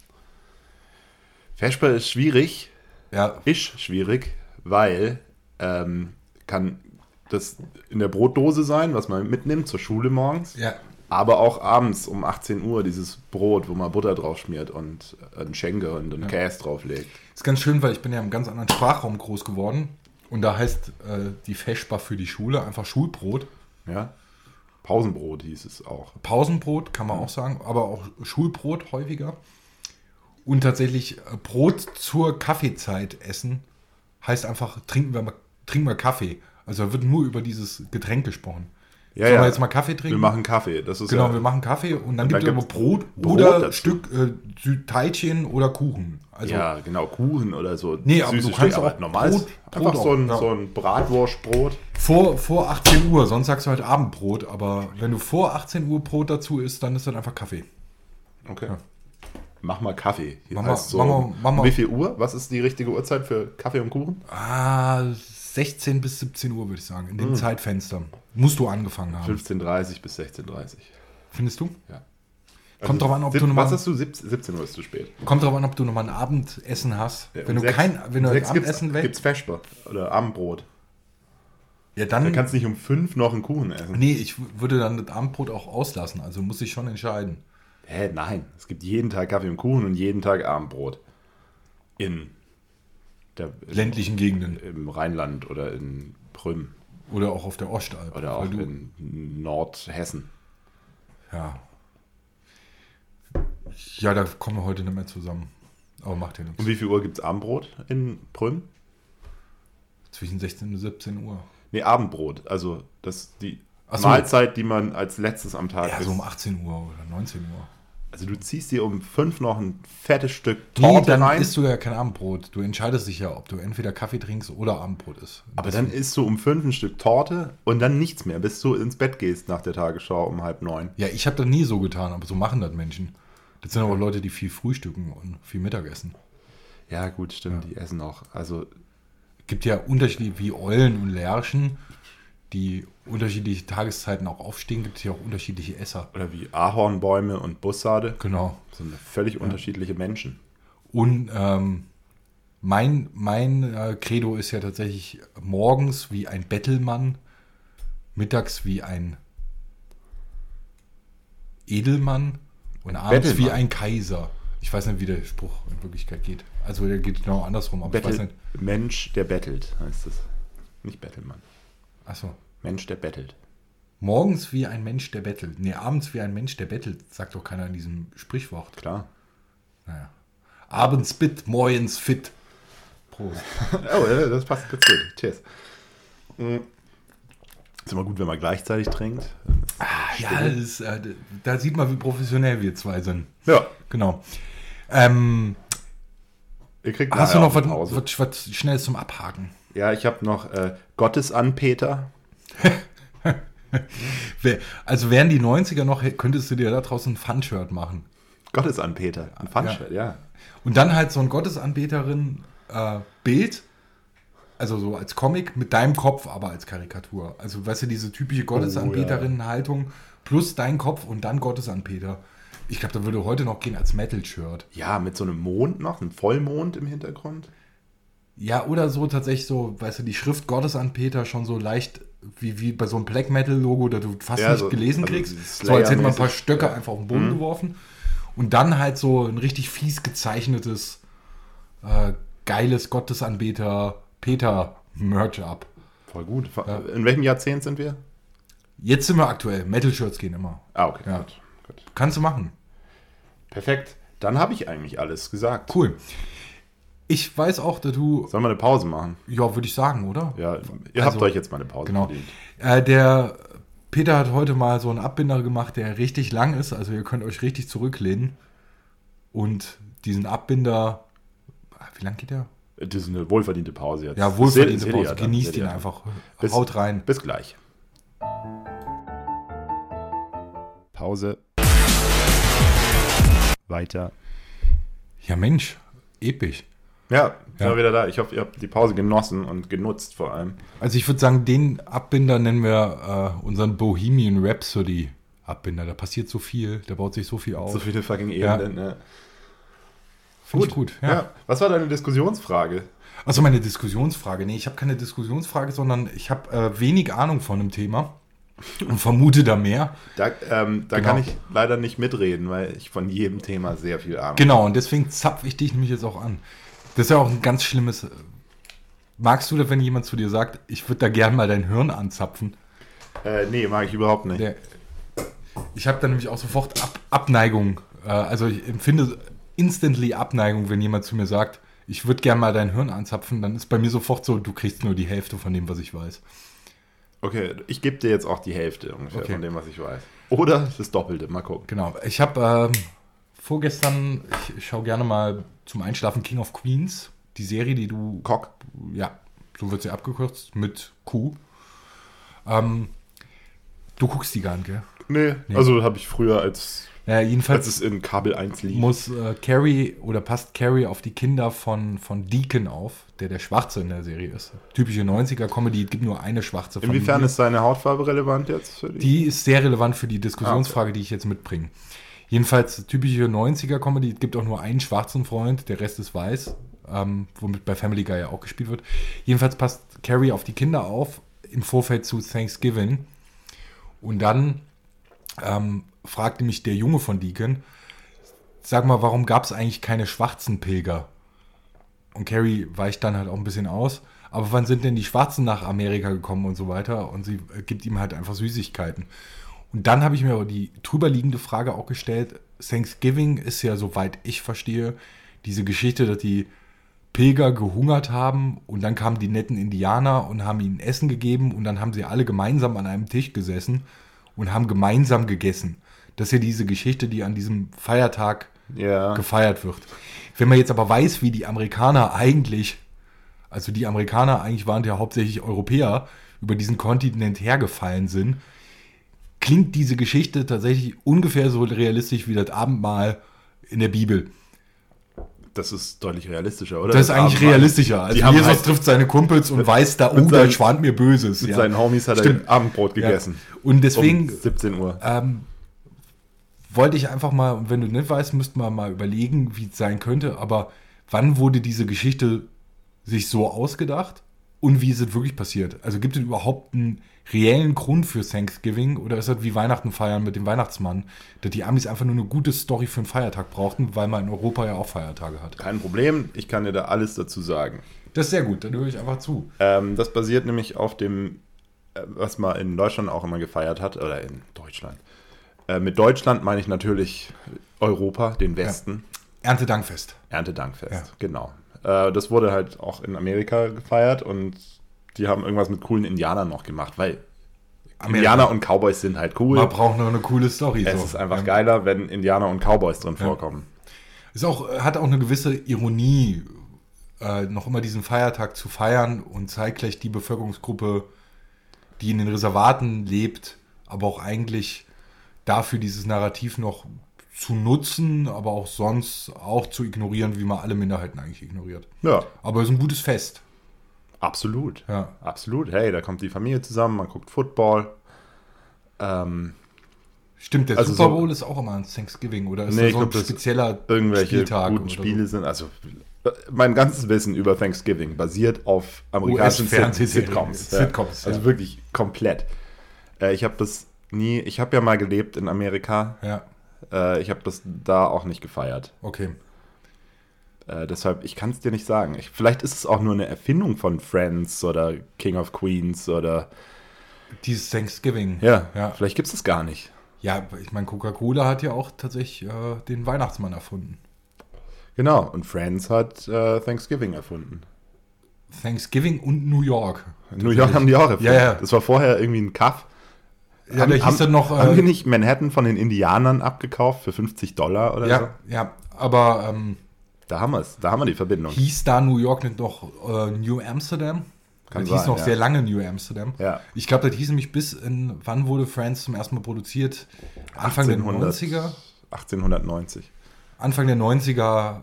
ist schwierig. Ja. Ist schwierig, weil kann das in der Brotdose sein, was man mitnimmt zur Schule morgens. Ja. Aber auch abends um 18 Uhr dieses Brot, wo man Butter drauf schmiert und einen Schenker und einen Käse drauflegt. Ist ganz schön, weil ich bin ja im ganz anderen Sprachraum groß geworden. Und da heißt die Feschbar für die Schule einfach Schulbrot. Ja. Pausenbrot hieß es auch. Pausenbrot kann man auch sagen, aber auch Schulbrot häufiger. Und tatsächlich Brot zur Kaffeezeit essen heißt einfach, trinken wir Kaffee. Also da wird nur über dieses Getränk gesprochen. Ja, Sollen wir jetzt mal Kaffee trinken? Wir machen Kaffee. Das ist wir machen Kaffee und dann gibt es aber Brot oder dazu. Stück Teilchen oder Kuchen. Also, ja, genau, Kuchen oder so. Nee, aber du kannst auch normales, Brot einfach so ein Bratwurstbrot. Vor 18 Uhr, sonst sagst du halt Abendbrot. Aber wenn du vor 18 Uhr Brot dazu isst, dann ist das einfach Kaffee. Okay. Ja. Mach mal Kaffee. Mach mal. Wie viel Uhr? Was ist die richtige Uhrzeit für Kaffee und Kuchen? 16 bis 17 Uhr, würde ich sagen. In dem Zeitfenster. Musst du angefangen haben. 15:30 bis 16:30. Findest du? Ja. Kommt drauf an, ob du was hast du? 17 Uhr ist zu spät. Kommt drauf an, ob du nochmal ein Abendessen hast. Ja, wenn du ein Abendessen willst. Gibt's Feschbar oder Abendbrot. Ja, dann kannst du nicht um 5 noch einen Kuchen essen. Nee, ich würde dann das Abendbrot auch auslassen. Also muss ich schon entscheiden. Nein. Es gibt jeden Tag Kaffee und Kuchen und jeden Tag Abendbrot. In der ländlichen Gegenden. Im Rheinland oder in Prüm. Oder auch auf der Ostalb. Oder auch in Nordhessen. Ja. Ja, da kommen wir heute nicht mehr zusammen. Aber macht ja nichts. Um wie viel Uhr gibt es Abendbrot in Prüm? Zwischen 16 und 17 Uhr. Nee, Abendbrot. Also die Mahlzeit, die man als letztes am Tag isst. Ja, so um 18 Uhr oder 19 Uhr. Also du ziehst dir um 5 noch ein fettes Stück Torte dann rein. Isst du ja kein Abendbrot. Du entscheidest dich ja, ob du entweder Kaffee trinkst oder Abendbrot isst. Aber dann isst du um 5 ein Stück Torte und dann nichts mehr, bis du ins Bett gehst nach der Tagesschau um 8:30. Ja, ich habe das nie so getan, aber so machen das Menschen. Das sind aber Leute, die viel frühstücken und viel Mittag essen. Ja, gut, stimmt, die essen auch. Also gibt ja Unterschiede wie Eulen und Lerchen, die unterschiedliche Tageszeiten auch aufstehen, gibt es ja auch unterschiedliche Esser. Oder wie Ahornbäume und Bussarde. Genau. Das sind völlig unterschiedliche Menschen. Und mein Credo ist ja tatsächlich morgens wie ein Bettelmann, mittags wie ein Edelmann und abends wie ein Kaiser. Ich weiß nicht, wie der Spruch in Wirklichkeit geht. Also der geht genau andersrum. Aber ich weiß nicht. Mensch, der bettelt, heißt das. Nicht Bettelmann. Achso. Mensch, der bettelt. Morgens wie ein Mensch, der bettelt. Nee, abends wie ein Mensch, der bettelt, sagt doch keiner in diesem Sprichwort. Klar. Naja. Abends bit, morgens fit. Prost. Oh, das passt ganz gut. Cheers. Ist immer gut, wenn man gleichzeitig trinkt. Ja, da sieht man, wie professionell wir zwei sind. Ja. Genau. Ihr kriegt Hast du noch eine Pause. was Schnelles zum Abhaken? Ja, ich habe noch Gottesanbeter. Also wären die 90er noch, könntest du dir da draußen ein Fun-Shirt machen. Gottesanbeter, ein Fun-Shirt, ja. Und dann halt so ein Gottesanbeterin-Bild, also so als Comic mit deinem Kopf, aber als Karikatur. Also weißt du, diese typische Gottesanbeterinnen-Haltung plus dein Kopf und dann Gottesanbeter. Ich glaube, da würde heute noch gehen als Metal-Shirt. Ja, mit so einem Mond noch, einem Vollmond im Hintergrund. Ja, oder so tatsächlich so, weißt du, die Schrift Gottesanbeter schon so leicht wie bei so einem Black Metal-Logo, da du fast nicht gelesen kriegst. So als hätte man ein paar Stöcke einfach auf den Boden geworfen. Und dann halt so ein richtig fies gezeichnetes, geiles Gottesanbeter-Peter-Merch ab. Voll gut. Ja. In welchem Jahrzehnt sind wir? Jetzt sind wir aktuell. Metal-Shirts gehen immer. Ah, okay. Ja. Gut. Kannst du machen. Perfekt. Dann habe ich eigentlich alles gesagt. Cool. Ich weiß auch, dass du... Sollen wir eine Pause machen? Ja, würde ich sagen, oder? Ja, ihr habt euch jetzt mal eine Pause verdient. Der Peter hat heute mal so einen Abbinder gemacht, der richtig lang ist. Also ihr könnt euch richtig zurücklehnen. Und diesen Abbinder... Wie lang geht der? Das ist eine wohlverdiente Pause jetzt. Ja, wohlverdiente Pause. Genießt ihn einfach. Haut rein. Bis gleich. Pause. Weiter. Ja, Mensch. Episch. Ja, sind wir wieder da. Ich hoffe, ihr habt die Pause genossen und genutzt vor allem. Also ich würde sagen, den Abbinder nennen wir unseren Bohemian Rhapsody Abbinder. Da passiert so viel, da baut sich so viel auf. So viele fucking Ebenen, ja. Finde ich gut, ja. Was war deine Diskussionsfrage? Also meine Diskussionsfrage? Nee, ich habe keine Diskussionsfrage, sondern ich habe wenig Ahnung von einem Thema und vermute da mehr. Da kann ich leider nicht mitreden, weil ich von jedem Thema sehr viel Ahnung habe. Genau, und deswegen zapfe ich dich nämlich jetzt auch an. Das ist ja auch ein ganz schlimmes... Magst du das, wenn jemand zu dir sagt, ich würde da gern mal dein Hirn anzapfen? Nee, mag ich überhaupt nicht. Ich habe da nämlich auch sofort Abneigung. Also ich empfinde instantly Abneigung, wenn jemand zu mir sagt, ich würde gern mal dein Hirn anzapfen. Dann ist bei mir sofort so, du kriegst nur die Hälfte von dem, was ich weiß. Okay, ich gebe dir jetzt auch die Hälfte ungefähr von dem, was ich weiß. Oder das Doppelte, mal gucken. Genau, ich habe vorgestern, ich schaue gerne mal zum Einschlafen King of Queens, die Serie, die du... Cock? Ja, so wird sie abgekürzt, mit Q. Du guckst die gar nicht, gell? Nee. Also habe ich früher jedenfalls als es in Kabel 1 lief. Passt Carrie auf die Kinder von Deacon auf, der Schwarze in der Serie ist. Typische 90er-Comedy, es gibt nur eine schwarze Familie. Inwiefern ist seine Hautfarbe relevant jetzt für die? Die ist sehr relevant für die Diskussionsfrage, die ich jetzt mitbringe. Jedenfalls typische 90er-Comedy, es gibt auch nur einen schwarzen Freund, der Rest ist weiß, womit bei Family Guy ja auch gespielt wird. Jedenfalls passt Carrie auf die Kinder auf im Vorfeld zu Thanksgiving. Und dann fragte mich der Junge von Deacon, sag mal, warum gab es eigentlich keine schwarzen Pilger? Und Carrie weicht dann halt auch ein bisschen aus. Aber wann sind denn die Schwarzen nach Amerika gekommen und so weiter? Und sie gibt ihm halt einfach Süßigkeiten. Und dann habe ich mir aber die drüberliegende Frage auch gestellt. Thanksgiving ist ja, soweit ich verstehe, diese Geschichte, dass die Pilger gehungert haben und dann kamen die netten Indianer und haben ihnen Essen gegeben und dann haben sie alle gemeinsam an einem Tisch gesessen und haben gemeinsam gegessen. Das ist ja diese Geschichte, die an diesem Feiertag gefeiert wird. Wenn man jetzt aber weiß, wie die Amerikaner eigentlich waren ja hauptsächlich Europäer, über diesen Kontinent hergefallen sind, klingt diese Geschichte tatsächlich ungefähr so realistisch wie das Abendmahl in der Bibel. Das ist deutlich realistischer, oder? Das ist eigentlich realistischer. Also Jesus trifft seine Kumpels und weiß, da da schwant mir Böses. Mit seinen Homies hat er Abendbrot gegessen. Ja. Und deswegen... Um 17 Uhr. Wollte ich einfach mal, wenn du nicht weißt, müssten wir mal überlegen, wie es sein könnte, aber wann wurde diese Geschichte sich so ausgedacht und wie ist es wirklich passiert? Also gibt es überhaupt einen reellen Grund für Thanksgiving oder ist das wie Weihnachten feiern mit dem Weihnachtsmann, dass die Amis einfach nur eine gute Story für einen Feiertag brauchten, weil man in Europa ja auch Feiertage hat? Kein Problem, ich kann dir da alles dazu sagen. Das ist sehr gut, dann höre ich einfach zu. Das basiert nämlich auf dem, was man in Deutschland auch immer gefeiert hat, oder in Deutschland. Mit Deutschland meine ich natürlich Europa, den Westen. Ja. Erntedankfest. Erntedankfest, genau. Das wurde halt auch in Amerika gefeiert und die haben irgendwas mit coolen Indianern noch gemacht, weil Indianer und Cowboys sind halt cool. Man braucht nur eine coole Story. Es ist einfach geiler, wenn Indianer und Cowboys drin vorkommen. Hat auch eine gewisse Ironie noch immer diesen Feiertag zu feiern und zeitgleich die Bevölkerungsgruppe, die in den Reservaten lebt, aber auch eigentlich dafür dieses Narrativ noch zu nutzen, aber auch sonst auch zu ignorieren, wie man alle Minderheiten eigentlich ignoriert. Ja. Aber es ist ein gutes Fest. Absolut. Ja. Absolut. Hey, da kommt die Familie zusammen, man guckt Football. Stimmt, der Also Super so- Bowl ist auch immer ein Thanksgiving, oder ist Nee, das ich so ein glaub, das spezieller Irgendwelche Spieltag guten oder Spiele sind. Also mein ganzes Wissen über Thanksgiving basiert auf amerikanischen US-Fernsehserien. Sitcoms. Sitcoms, ja. Also wirklich komplett. Ich habe ja mal gelebt in Amerika. Ja, Ich habe das da auch nicht gefeiert. okay. Deshalb, ich kann es dir nicht sagen. Vielleicht ist es auch nur eine Erfindung von Friends oder King of Queens oder Dieses Thanksgiving. ja. Ja, Vielleicht gibt es es gar nicht. ja, ich meine, Coca-Cola hat ja auch tatsächlich den Weihnachtsmann erfunden. Genau, und Friends hat Thanksgiving erfunden. Thanksgiving und New York. New York haben die auch erfunden. Ja, ja. Das war vorher irgendwie ein Kaff. Ja, da hieß dann noch... haben wir nicht Manhattan von den Indianern abgekauft für $50 oder so? ja, aber Da haben wir es. Da haben wir die Verbindung. hieß da New York nicht noch New Amsterdam? Kann das hieß sein, noch ja. sehr lange New Amsterdam. Ja. Ich glaube, das hieß nämlich wann wurde Friends zum ersten Mal produziert? Anfang der 90er? 1890. Anfang der 90er,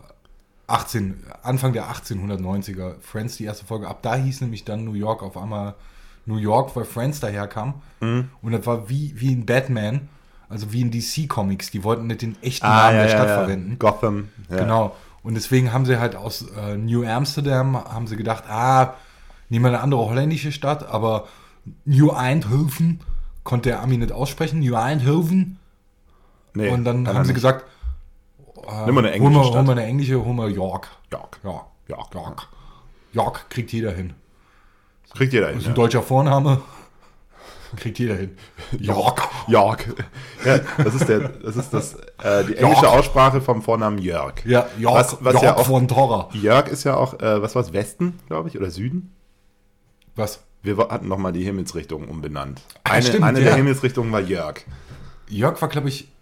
Anfang der 1890er, Friends, die erste Folge. Ab da hieß nämlich dann New York auf einmal New York, weil Friends daherkam. Mhm. Und das war wie in Batman, also wie in DC-Comics. Die wollten nicht den echten Namen der Stadt verwenden. Gotham. Ja. Genau. Und deswegen haben sie halt aus New Amsterdam, haben sie gedacht, nehmen wir eine andere holländische Stadt, aber New Eindhoven konnte der Ami nicht aussprechen. New Eindhoven. Nee, Und dann kann haben er sie nicht. gesagt, Nimm mal eine englische Stadt. holen wir eine englische, holen wir York. York. Ja, York. York kriegt jeder hin. Kriegt jeder hin. Das ist ein deutscher Vorname. Kriegt jeder hin. York. York. Ja, das ist die englische Aussprache vom Vornamen Jörg. Ja, York, Was York ja auch- von Torra. Jörg ist ja auch, was war's, Westen, glaube ich, oder Süden? Was? Wir hatten nochmal die Himmelsrichtungen umbenannt. Stimmt, eine ja. der Himmelsrichtungen war Jörg. Jörg war, glaube ich.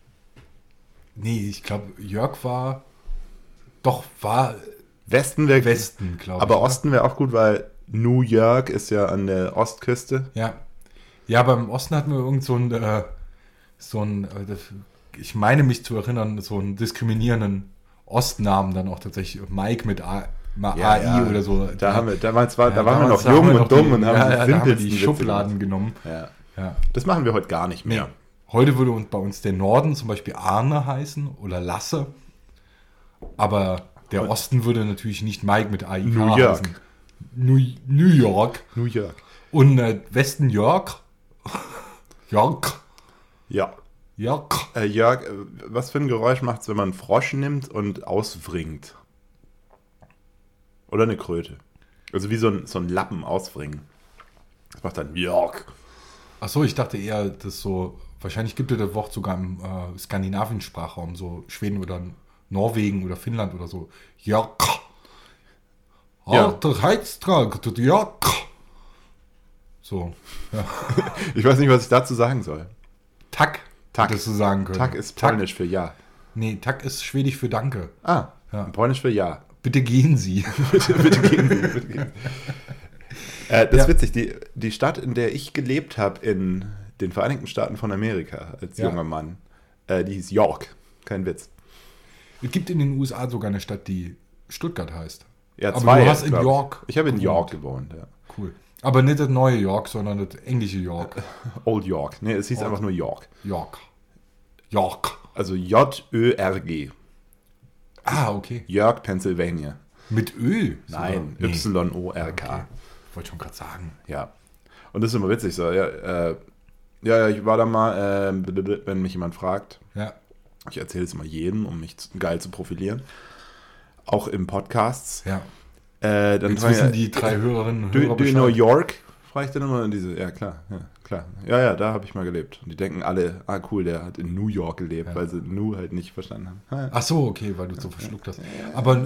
Nee, ich glaube, Jörg war. Westen wäre Westen, glaube ich. aber oder? Osten wäre auch gut, weil New York ist ja an der Ostküste. Ja. Ja, aber im Osten hatten wir irgend ich meine mich zu erinnern, so einen diskriminierenden Ostnamen dann auch tatsächlich. Mike mit AI oder so. Da waren wir damals noch jung und dumm die, und haben da haben wir simpelsten die Witze Schubladen genommen. gemacht. Ja. Ja. Das machen wir heute gar nicht mehr. Heute würde bei uns der Norden zum Beispiel Arne heißen oder Lasse. Aber der Osten würde natürlich nicht Mike mit AI New York. heißen. New York. New York. Und Westen York. York. Ja. York. Jörg, was für ein Geräusch macht es, wenn man einen Frosch nimmt und auswringt? Oder eine Kröte. Also wie so ein Lappen auswringen. Das macht dann Jörg. Achso, ich dachte eher, dass so, wahrscheinlich gibt es das Wort sogar im skandinavischen Sprachraum, so Schweden oder Norwegen oder Finnland oder so. Jörg. Ja. Alter Heiztrag, Jörg. So. Ja. Ich weiß nicht, was ich dazu sagen soll. Tak. Tak. Hättest du sagen können. Tag ist polnisch für Ja. Nee, Tak ist schwedisch für Danke. Ah, Ja. polnisch für Ja. Bitte gehen Sie. Bitte gehen Sie. Bitte gehen Sie. Das Ja. ist witzig. Die Stadt, in der ich gelebt habe, in den Vereinigten Staaten von Amerika, als Ja. junger Mann, die hieß York. Kein Witz. Es gibt in den USA sogar eine Stadt, die Stuttgart heißt. Ja, Aber zwei du hast in glaub ich. York Ich habe in gewohnt. York gewohnt, ja. Cool. Aber nicht das neue York, sondern das englische York. Old York. Nee, es hieß Old. einfach nur York. York. York. Also J-Ö-R-G. Okay. York, Pennsylvania. Mit Ö? Nein, Nee. Y-O-R-K. Okay. Ich wollte schon gerade sagen. Ja. Und das ist immer witzig so. Ja, ich war da mal, wenn mich jemand fragt, Ja. ich erzähle es immer jedem, um mich geil zu profilieren. Auch im Podcasts. Ja. Dann Jetzt frage wissen ich, die 3 Hörerinnen und do Hörer you know Bescheid. York? Frage ich dann immer. Und diese, ja klar. Ja, da habe ich mal gelebt. Und die denken alle, cool, der hat in New York gelebt, Ja. weil sie New halt nicht verstanden haben. Ach so, okay, weil du so verschluckt hast. Aber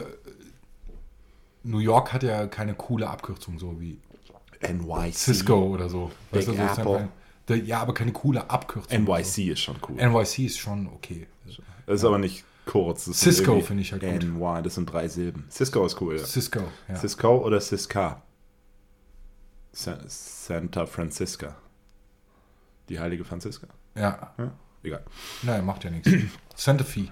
New York hat ja keine coole Abkürzung, so wie NYC. Cisco oder so. Big so ist Apple. einfach- Ja, aber keine coole Abkürzung. NYC ist schon cool. NYC ist schon okay. Das ist aber nicht kurz. Das Cisco finde ich halt gut. NY, das sind 3 Silben. Cisco ist cool. Ja. Cisco, ja. Cisco oder Cisca? Santa Francisca. Die heilige Franziska. Ja. Egal. Naja, macht ja nichts. Santa Fe.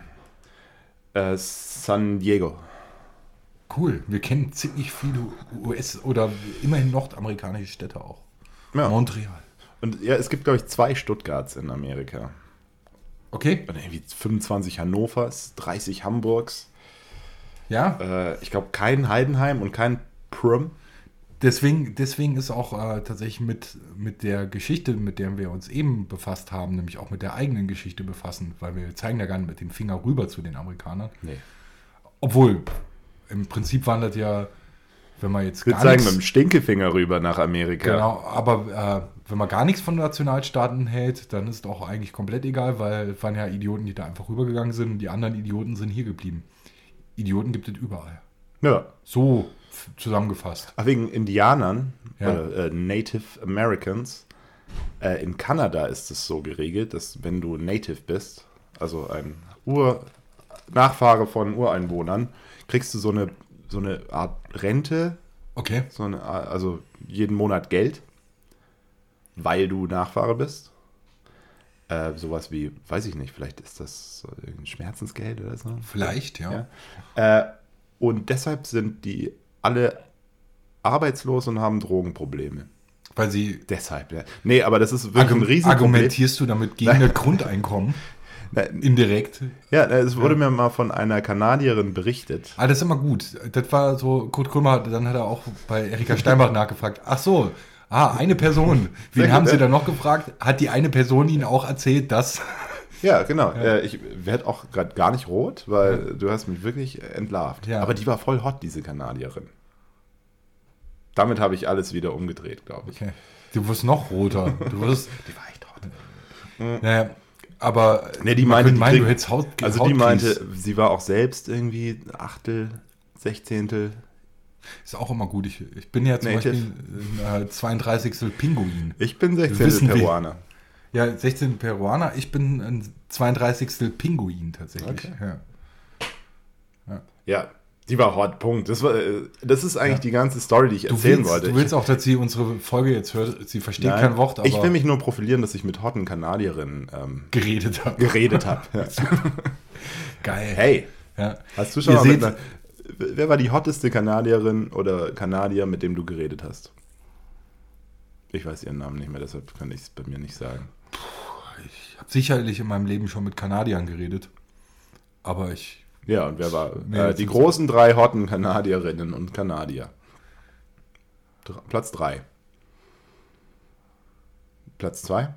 San Diego. Cool. Wir kennen ziemlich viele US- oder immerhin nordamerikanische Städte auch. Ja. Montreal. Und ja, es gibt, glaube ich, 2 Stuttgarts in Amerika. Okay. Und irgendwie 25 Hannovers, 30 Hamburgs. Ja. Ich glaube, kein Heidenheim und kein Prum. Deswegen ist auch tatsächlich mit der Geschichte, mit der wir uns eben befasst haben, nämlich auch mit der eigenen Geschichte befassen, weil wir zeigen ja gar nicht mit dem Finger rüber zu den Amerikanern. Nee. Obwohl, im Prinzip waren das ja, wenn man jetzt Wir gar zeigen nichts... mit dem Stinkefinger rüber nach Amerika. Genau, aber wenn man gar nichts von Nationalstaaten hält, dann ist es auch eigentlich komplett egal, weil es waren ja Idioten, die da einfach rübergegangen sind und die anderen Idioten sind hier geblieben. Idioten gibt es überall. Ja. So zusammengefasst. Ach, wegen Indianern Ja. oder Native Americans. In Kanada ist es so geregelt, dass wenn du Native bist, also ein Nachfahre von Ureinwohnern, kriegst du so eine Art Rente, Okay. also jeden Monat Geld, weil du Nachfahre bist. Sowas wie, weiß ich nicht, vielleicht ist das so ein Schmerzensgeld oder so. Vielleicht, ja. Und deshalb sind die alle arbeitslos und haben Drogenprobleme. Weil sie... Deshalb, ja. Nee, aber das ist wirklich ein Riesenproblem. Argumentierst du damit gegen das Grundeinkommen? Indirekt. Ja, es wurde mir mal von einer Kanadierin berichtet. Ah, das ist immer gut. Das war so, Kurt Krömer, dann hat er auch bei Erika Steinbach nachgefragt. Ach so, eine Person. Wen haben Sie da noch gefragt? Hat die eine Person Ihnen auch erzählt, dass... Ja, genau. Ich werde auch gerade gar nicht rot, weil du hast mich wirklich entlarvt. Ja. Aber die war voll hot, diese Kanadierin. Damit habe ich alles wieder umgedreht, glaube ich. Okay. Du wirst noch roter. Die war echt hot. Naja, aber Die meinte, du hättest Haut. also die meinte, sie war auch selbst irgendwie Achtel, Sechzehntel. Ist auch immer gut. Ich bin ja zum Native. Beispiel 32. Pinguin. Ich bin wissen, 16. Peruaner. Ja, 16. Peruaner. Ich bin ein 32. Pinguin tatsächlich. Okay. Ja. Ja, die war hot, Punkt. Das ist eigentlich die ganze Story, die ich erzählen wollte. Du willst auch, dass sie unsere Folge jetzt hört. Sie versteht Nein, kein Wort, aber ich will mich nur profilieren, dass ich mit hotten Kanadierinnen geredet habe. geredet habe. Ja. Geil. Hey, Ja. hast du schon Ihr mal seht, wer war die hotteste Kanadierin oder Kanadier, mit dem du geredet hast? Ich weiß ihren Namen nicht mehr, deshalb kann ich es bei mir nicht sagen. ich habe sicherlich in meinem Leben schon mit Kanadiern geredet, aber Ja, und wer war Nee, die großen 3 hotten Kanadierinnen und Kanadier? Platz 3. Platz 2.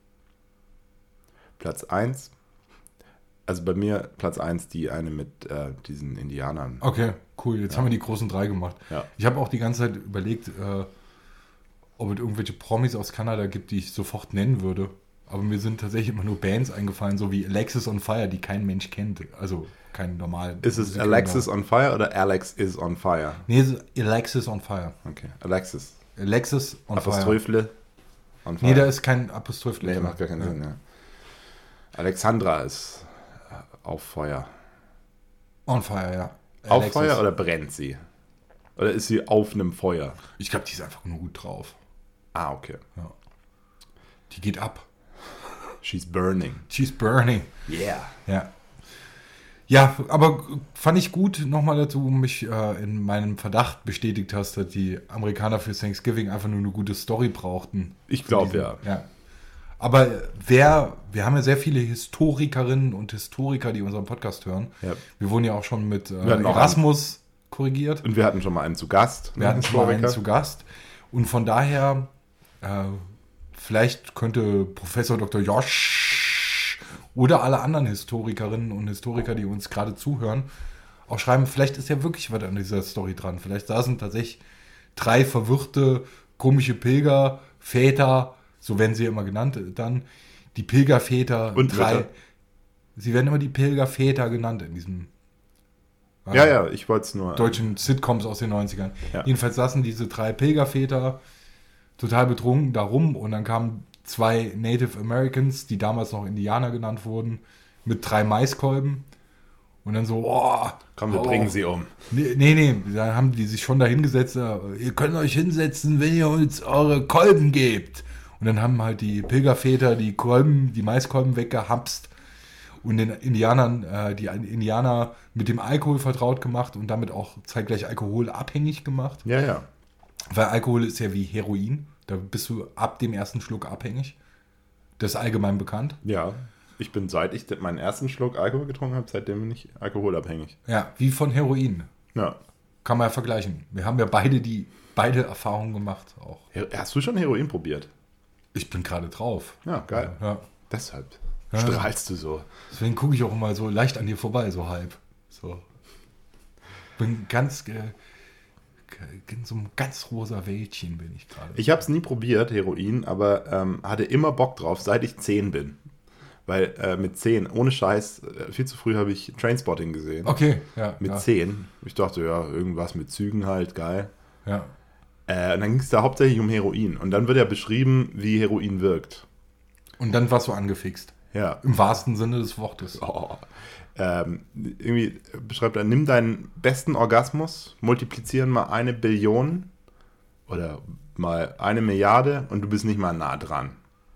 Platz 1. Also bei mir Platz 1 die eine mit diesen Indianern. Okay, cool. Jetzt haben wir die großen 3 gemacht. Ja. Ich habe auch die ganze Zeit überlegt, ob es irgendwelche Promis aus Kanada gibt, die ich sofort nennen würde. Aber mir sind tatsächlich immer nur Bands eingefallen, so wie Alexis on Fire, die kein Mensch kennt. Also kein normalen. Ist es Alexis on Fire oder Alex is on Fire? Nee, es ist Alexis on Fire. Okay, Alexis. Alexis on Fire. Apoströfle on Fire. Nee, da ist kein Apostroph. Nee, macht gar keinen Sinn, ja. Alexandra ist auf Feuer. On Fire, ja. Auf Alexis. Feuer oder brennt sie? Oder ist sie auf einem Feuer? Ich glaube, die ist einfach nur gut drauf. Ah, okay. Ja. Die geht ab. She's burning. She's burning. Yeah. Ja. Ja, aber fand ich gut, nochmal dazu, mich in meinem Verdacht bestätigt hast, dass die Amerikaner für Thanksgiving einfach nur eine gute Story brauchten. Ich glaube, ja. Aber wir haben ja sehr viele Historikerinnen und Historiker, die unseren Podcast hören. Ja. Wir wurden ja auch schon mit hatten auch Erasmus korrigiert. Und wir hatten schon mal einen zu Gast. Wir hatten schon mal einen zu Gast. Und von daher, vielleicht könnte Professor Dr. Josh oder alle anderen Historikerinnen und Historiker, die uns gerade zuhören, auch schreiben, vielleicht ist ja wirklich was an dieser Story dran. Vielleicht saßen tatsächlich 3 verwirrte, komische Pilger, Väter, so werden sie immer genannt, dann die Pilgerväter. Und 3. Sie werden immer die Pilgerväter genannt in diesem Ja, ich wollte es nur. deutschen Sitcoms aus den 90ern. Ja. Jedenfalls saßen diese 3 Pilgerväter total betrunken da rum und dann kamen 2 Native Americans, die damals noch Indianer genannt wurden, mit 3 Maiskolben Und dann so, oh, Komm, wir bringen sie um. Nee, da haben die sich schon da hingesetzt, ihr könnt euch hinsetzen, wenn ihr uns eure Kolben gebt. Und dann haben halt die Pilgerväter die Maiskolben weggehapst und den Indianern, die Indianer mit dem Alkohol vertraut gemacht und damit auch zeitgleich Alkohol abhängig gemacht. Ja, ja. Weil Alkohol ist ja wie Heroin, da bist du ab dem ersten Schluck abhängig. Das ist allgemein bekannt. Ja, ich bin, seit ich meinen ersten Schluck Alkohol getrunken habe, seitdem bin ich alkoholabhängig. Ja, wie von Heroin. Ja. Kann man ja vergleichen. Wir haben ja beide Erfahrungen gemacht auch. Hast du schon Heroin probiert? Ich bin gerade drauf. Ja, geil. Ja. Deshalb Ja. strahlst du so. Deswegen gucke ich auch immer so leicht an dir vorbei, so halb. So. Bin in so einem ganz rosa Wäldchen bin ich gerade. Ich habe es nie probiert, Heroin, aber hatte immer Bock drauf, seit ich 10 bin. Weil mit 10, ohne Scheiß, viel zu früh habe ich Trainspotting gesehen. Okay, ja. Mit ja. 10. Ich dachte, ja, irgendwas mit Zügen halt, geil. Ja. Und dann ging es da hauptsächlich um Heroin. Und dann wird ja beschrieben, wie Heroin wirkt. Und dann warst du angefixt. Ja. Im wahrsten Sinne des Wortes. Oh. Irgendwie beschreibt er, nimm deinen besten Orgasmus, multiplizieren mal 1 Billion oder mal 1 Milliarde und du bist nicht mal nah dran.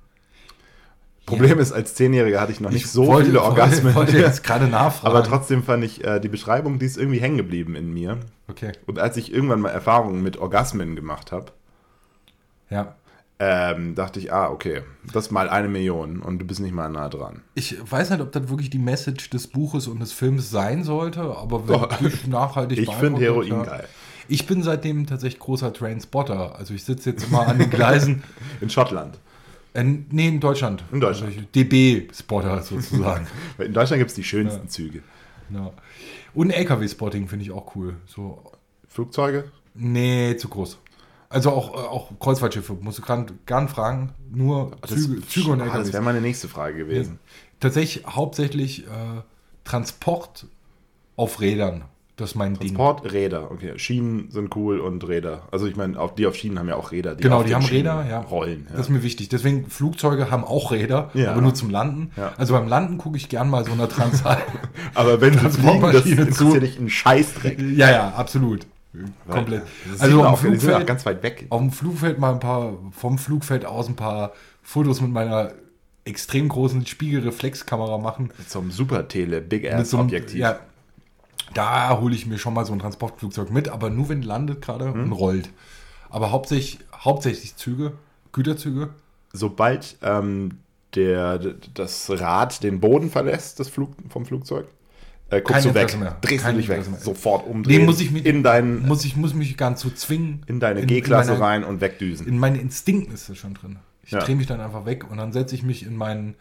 Problem ist, als 10-Jähriger hatte ich noch nicht viele Orgasmen. Wollte jetzt gerade nachfragen. Aber trotzdem fand ich die Beschreibung, die ist irgendwie hängen geblieben in mir. Okay. Und als ich irgendwann mal Erfahrungen mit Orgasmen gemacht habe, Ja. dachte ich, okay, das mal 1 Million und du bist nicht mal nah dran. Ich weiß nicht, ob das wirklich die Message des Buches und des Films sein sollte, aber wenn ich nachhaltig Ich finde beantwortet, Heroin ja. geil. Ich bin seitdem tatsächlich großer Trainspotter. Also ich sitze jetzt immer an den Gleisen. In Schottland. Nee, in Deutschland. In Deutschland. Also DB-Spotter sozusagen. Weil in Deutschland gibt es die schönsten Züge. Ja. Und LKW-Spotting finde ich auch cool. So, Flugzeuge? nee, zu groß. Also auch Kreuzfahrtschiffe, musst du gern fragen. Nur Züge und LKWs. Das wäre meine nächste Frage gewesen. Tatsächlich hauptsächlich Transport auf Rädern. Das ist mein Ding. Transporträder, okay. Schienen sind cool und Räder. Also ich meine, die auf Schienen haben ja auch Räder. Genau, auf die den haben Schienen Räder, ja. rollen. Ja. Das ist mir wichtig. Deswegen, Flugzeuge haben auch Räder, Ja. aber nur zum Landen. Ja. Also beim Landen gucke ich gern mal so einer Transal. Aber wenn du fliegen, das Transportmaschine interessiert dich ein Scheißdreck. Ja, absolut. Komplett. Das Also auch, die sind auch ganz weit weg. auf dem Flugfeld mal vom Flugfeld aus ein paar Fotos mit meiner extrem großen Spiegelreflexkamera machen. Mit so einem Super-Tele, Mit so einem- Big-Ass-Objektiv. Ja, da hole ich mir schon mal so ein Transportflugzeug mit, aber nur wenn landet gerade und rollt. Aber hauptsächlich Züge, Güterzüge. Sobald das Rad den Boden verlässt vom Flugzeug, guckst Kein du weg. Interesse mehr. Drehst Kein du dich weg. Interesse mehr. Sofort umdrehen. Nee, muss ich in mich gar nicht zu zwingen. deine G-Klasse meiner- rein und wegdüsen. In meinen Instinkten ist das schon drin. Ich Ja. drehe mich dann einfach weg und dann setze ich mich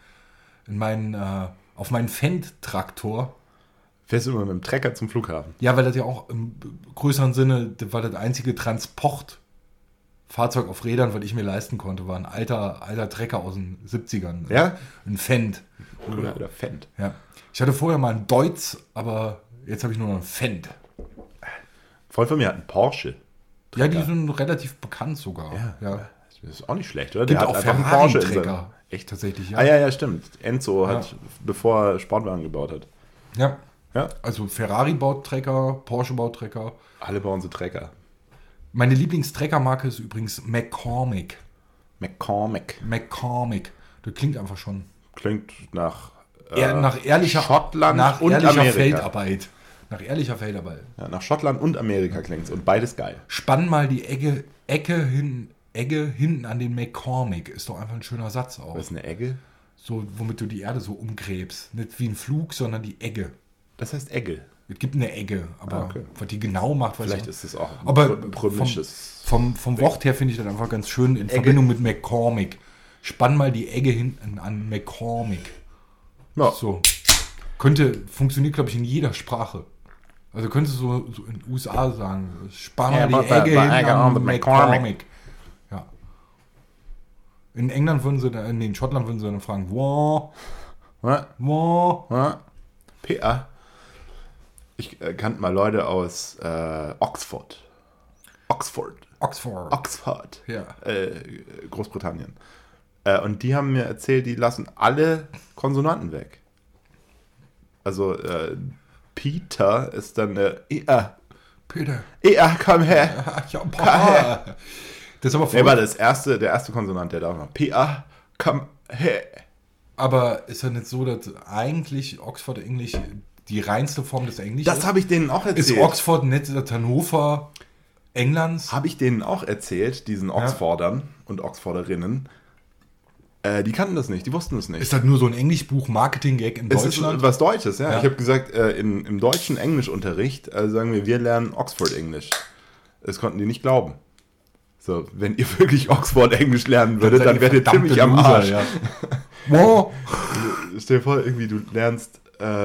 auf meinen Fendt-Traktor. Fährst du immer mit dem Trecker zum Flughafen? Ja, weil das ja auch im größeren Sinne, das war das einzige Transportfahrzeug auf Rädern, was ich mir leisten konnte, war ein alter Trecker aus den 70ern. Ja? Ein Fendt. Oder Fendt. Ja. Ich hatte vorher mal einen Deutz, aber jetzt habe ich nur noch einen Fendt. Freund von mir hat einen Porsche. Ja, die sind relativ bekannt sogar. Ja. Das ist auch nicht schlecht, oder? Gibt Der auch hat einfach einen Porsche in Ferrari-Trecker. seinem... Echt? Tatsächlich, ja. Ja, stimmt. Enzo hat, bevor er Sportwagen gebaut hat. Ja. Ja. Also Ferrari baut Trecker, Porsche baut Trecker. Alle bauen so Trecker. Meine Lieblingstreckermarke ist übrigens McCormick. McCormick. Das klingt einfach schon Klingt nach nach ehrlicher Schottland nach und ehrlicher Amerika. Feldarbeit. Nach ehrlicher Feldarbeit. Ja, nach Schottland und Amerika klingt's und beides geil. Spann mal die Ecke hinten an den McCormick. Ist doch einfach ein schöner Satz auch. Was ist eine Egge? So, womit du die Erde so umgräbst. Nicht wie ein Flug, sondern die Egge. Das heißt Egge. Es gibt eine Egge, aber okay. was die genau macht, weiß Vielleicht ich ist es auch ein Aber römisches. vom Wort her finde ich das einfach ganz schön in Verbindung mit McCormick. Spann mal die Egge hinten an McCormick. Ja. So. Funktioniert, glaube ich, in jeder Sprache. Also könntest du so in den USA sagen, spann mal die Egge hinten an McCormick. Ja. In England in Schottland würden sie dann fragen, wow, PA. Ich kannte mal Leute aus Oxford. Ja. Großbritannien. Und die haben mir erzählt, die lassen alle Konsonanten weg. Also Peter ist dann Peter, komm her. Ja, Papa. Das ist aber Der war der erste Konsonant, der da war. Peter, komm her. Aber ist ja nicht so, dass eigentlich Oxford English die reinste Form des Englisch Das habe ich denen auch erzählt. Ist Oxford nicht das Hannover Englands? Habe ich denen auch erzählt, diesen Oxfordern und Oxforderinnen. Die kannten das nicht, die wussten es nicht. Ist das nur so ein Englischbuch Marketing-Gag in Deutschland? Es ist was Deutsches, ja. Ich habe gesagt, im deutschen Englischunterricht sagen wir lernen Oxford-Englisch. Das konnten die nicht glauben. So, wenn ihr wirklich Oxford-Englisch lernen würdet, dann wärt ihr ziemlich am Arsch. Ja. Wow. Stell dir vor, irgendwie du lernst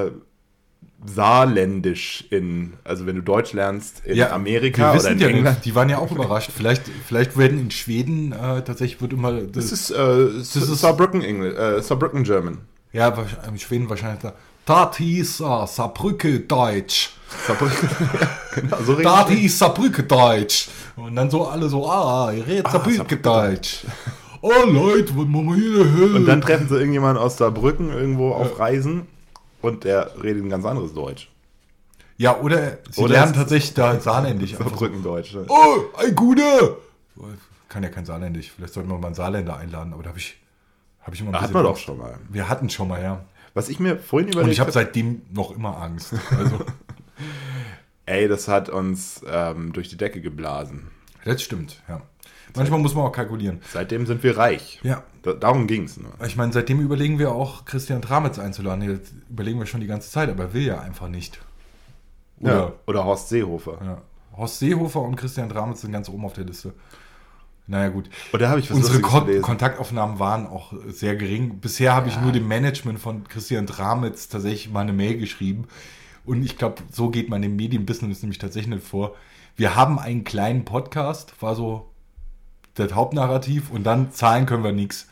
Saarländisch also wenn du Deutsch lernst in Amerika oder in England. Nicht. Die waren ja auch überrascht. Vielleicht werden in Schweden tatsächlich wird immer... Das ist Saarbrücken German. Ja, in Schweden wahrscheinlich da. Das hieß Saarbrücke Deutsch. Saarbrücke, genau, so das hieß Saarbrücke Deutsch. Und dann so alle so, ihr redet Saarbrücke Deutsch. Oh Leute, was machen wir hier hin? Und dann treffen sie irgendjemanden aus Saarbrücken irgendwo auf Reisen und der redet ein ganz anderes Deutsch. Ja, oder sie lernen tatsächlich da Saarländisch. Saarbrückendeutsch. Ne? Oh, ein Guter! Kann ja kein Saarländisch. Vielleicht sollten wir mal einen Saarländer einladen, aber da habe ich immer ein bisschen... Hatten wir doch schon mal. Wir hatten schon mal, ja. Was ich mir vorhin überlegt habe... Und ich habe seitdem noch immer Angst. Also. Ey, das hat uns durch die Decke geblasen. Das stimmt, ja. Manchmal muss man auch kalkulieren. Seitdem sind wir reich. Ja. Darum ging es nur. Ich meine, seitdem überlegen wir auch, Christian Dramitz einzuladen. Das überlegen wir schon die ganze Zeit, aber er will ja einfach nicht. Oder Horst Seehofer. Ja. Horst Seehofer und Christian Dramitz sind ganz oben auf der Liste. Naja, gut. Und da habe ich was Unsere Kontaktaufnahmen waren auch sehr gering. Bisher habe ich nur dem Management von Christian Dramitz tatsächlich mal eine Mail geschrieben. Und ich glaube, so geht man im Medienbusiness nämlich tatsächlich nicht vor. Wir haben einen kleinen Podcast, war so das Hauptnarrativ, und dann zahlen können wir nichts.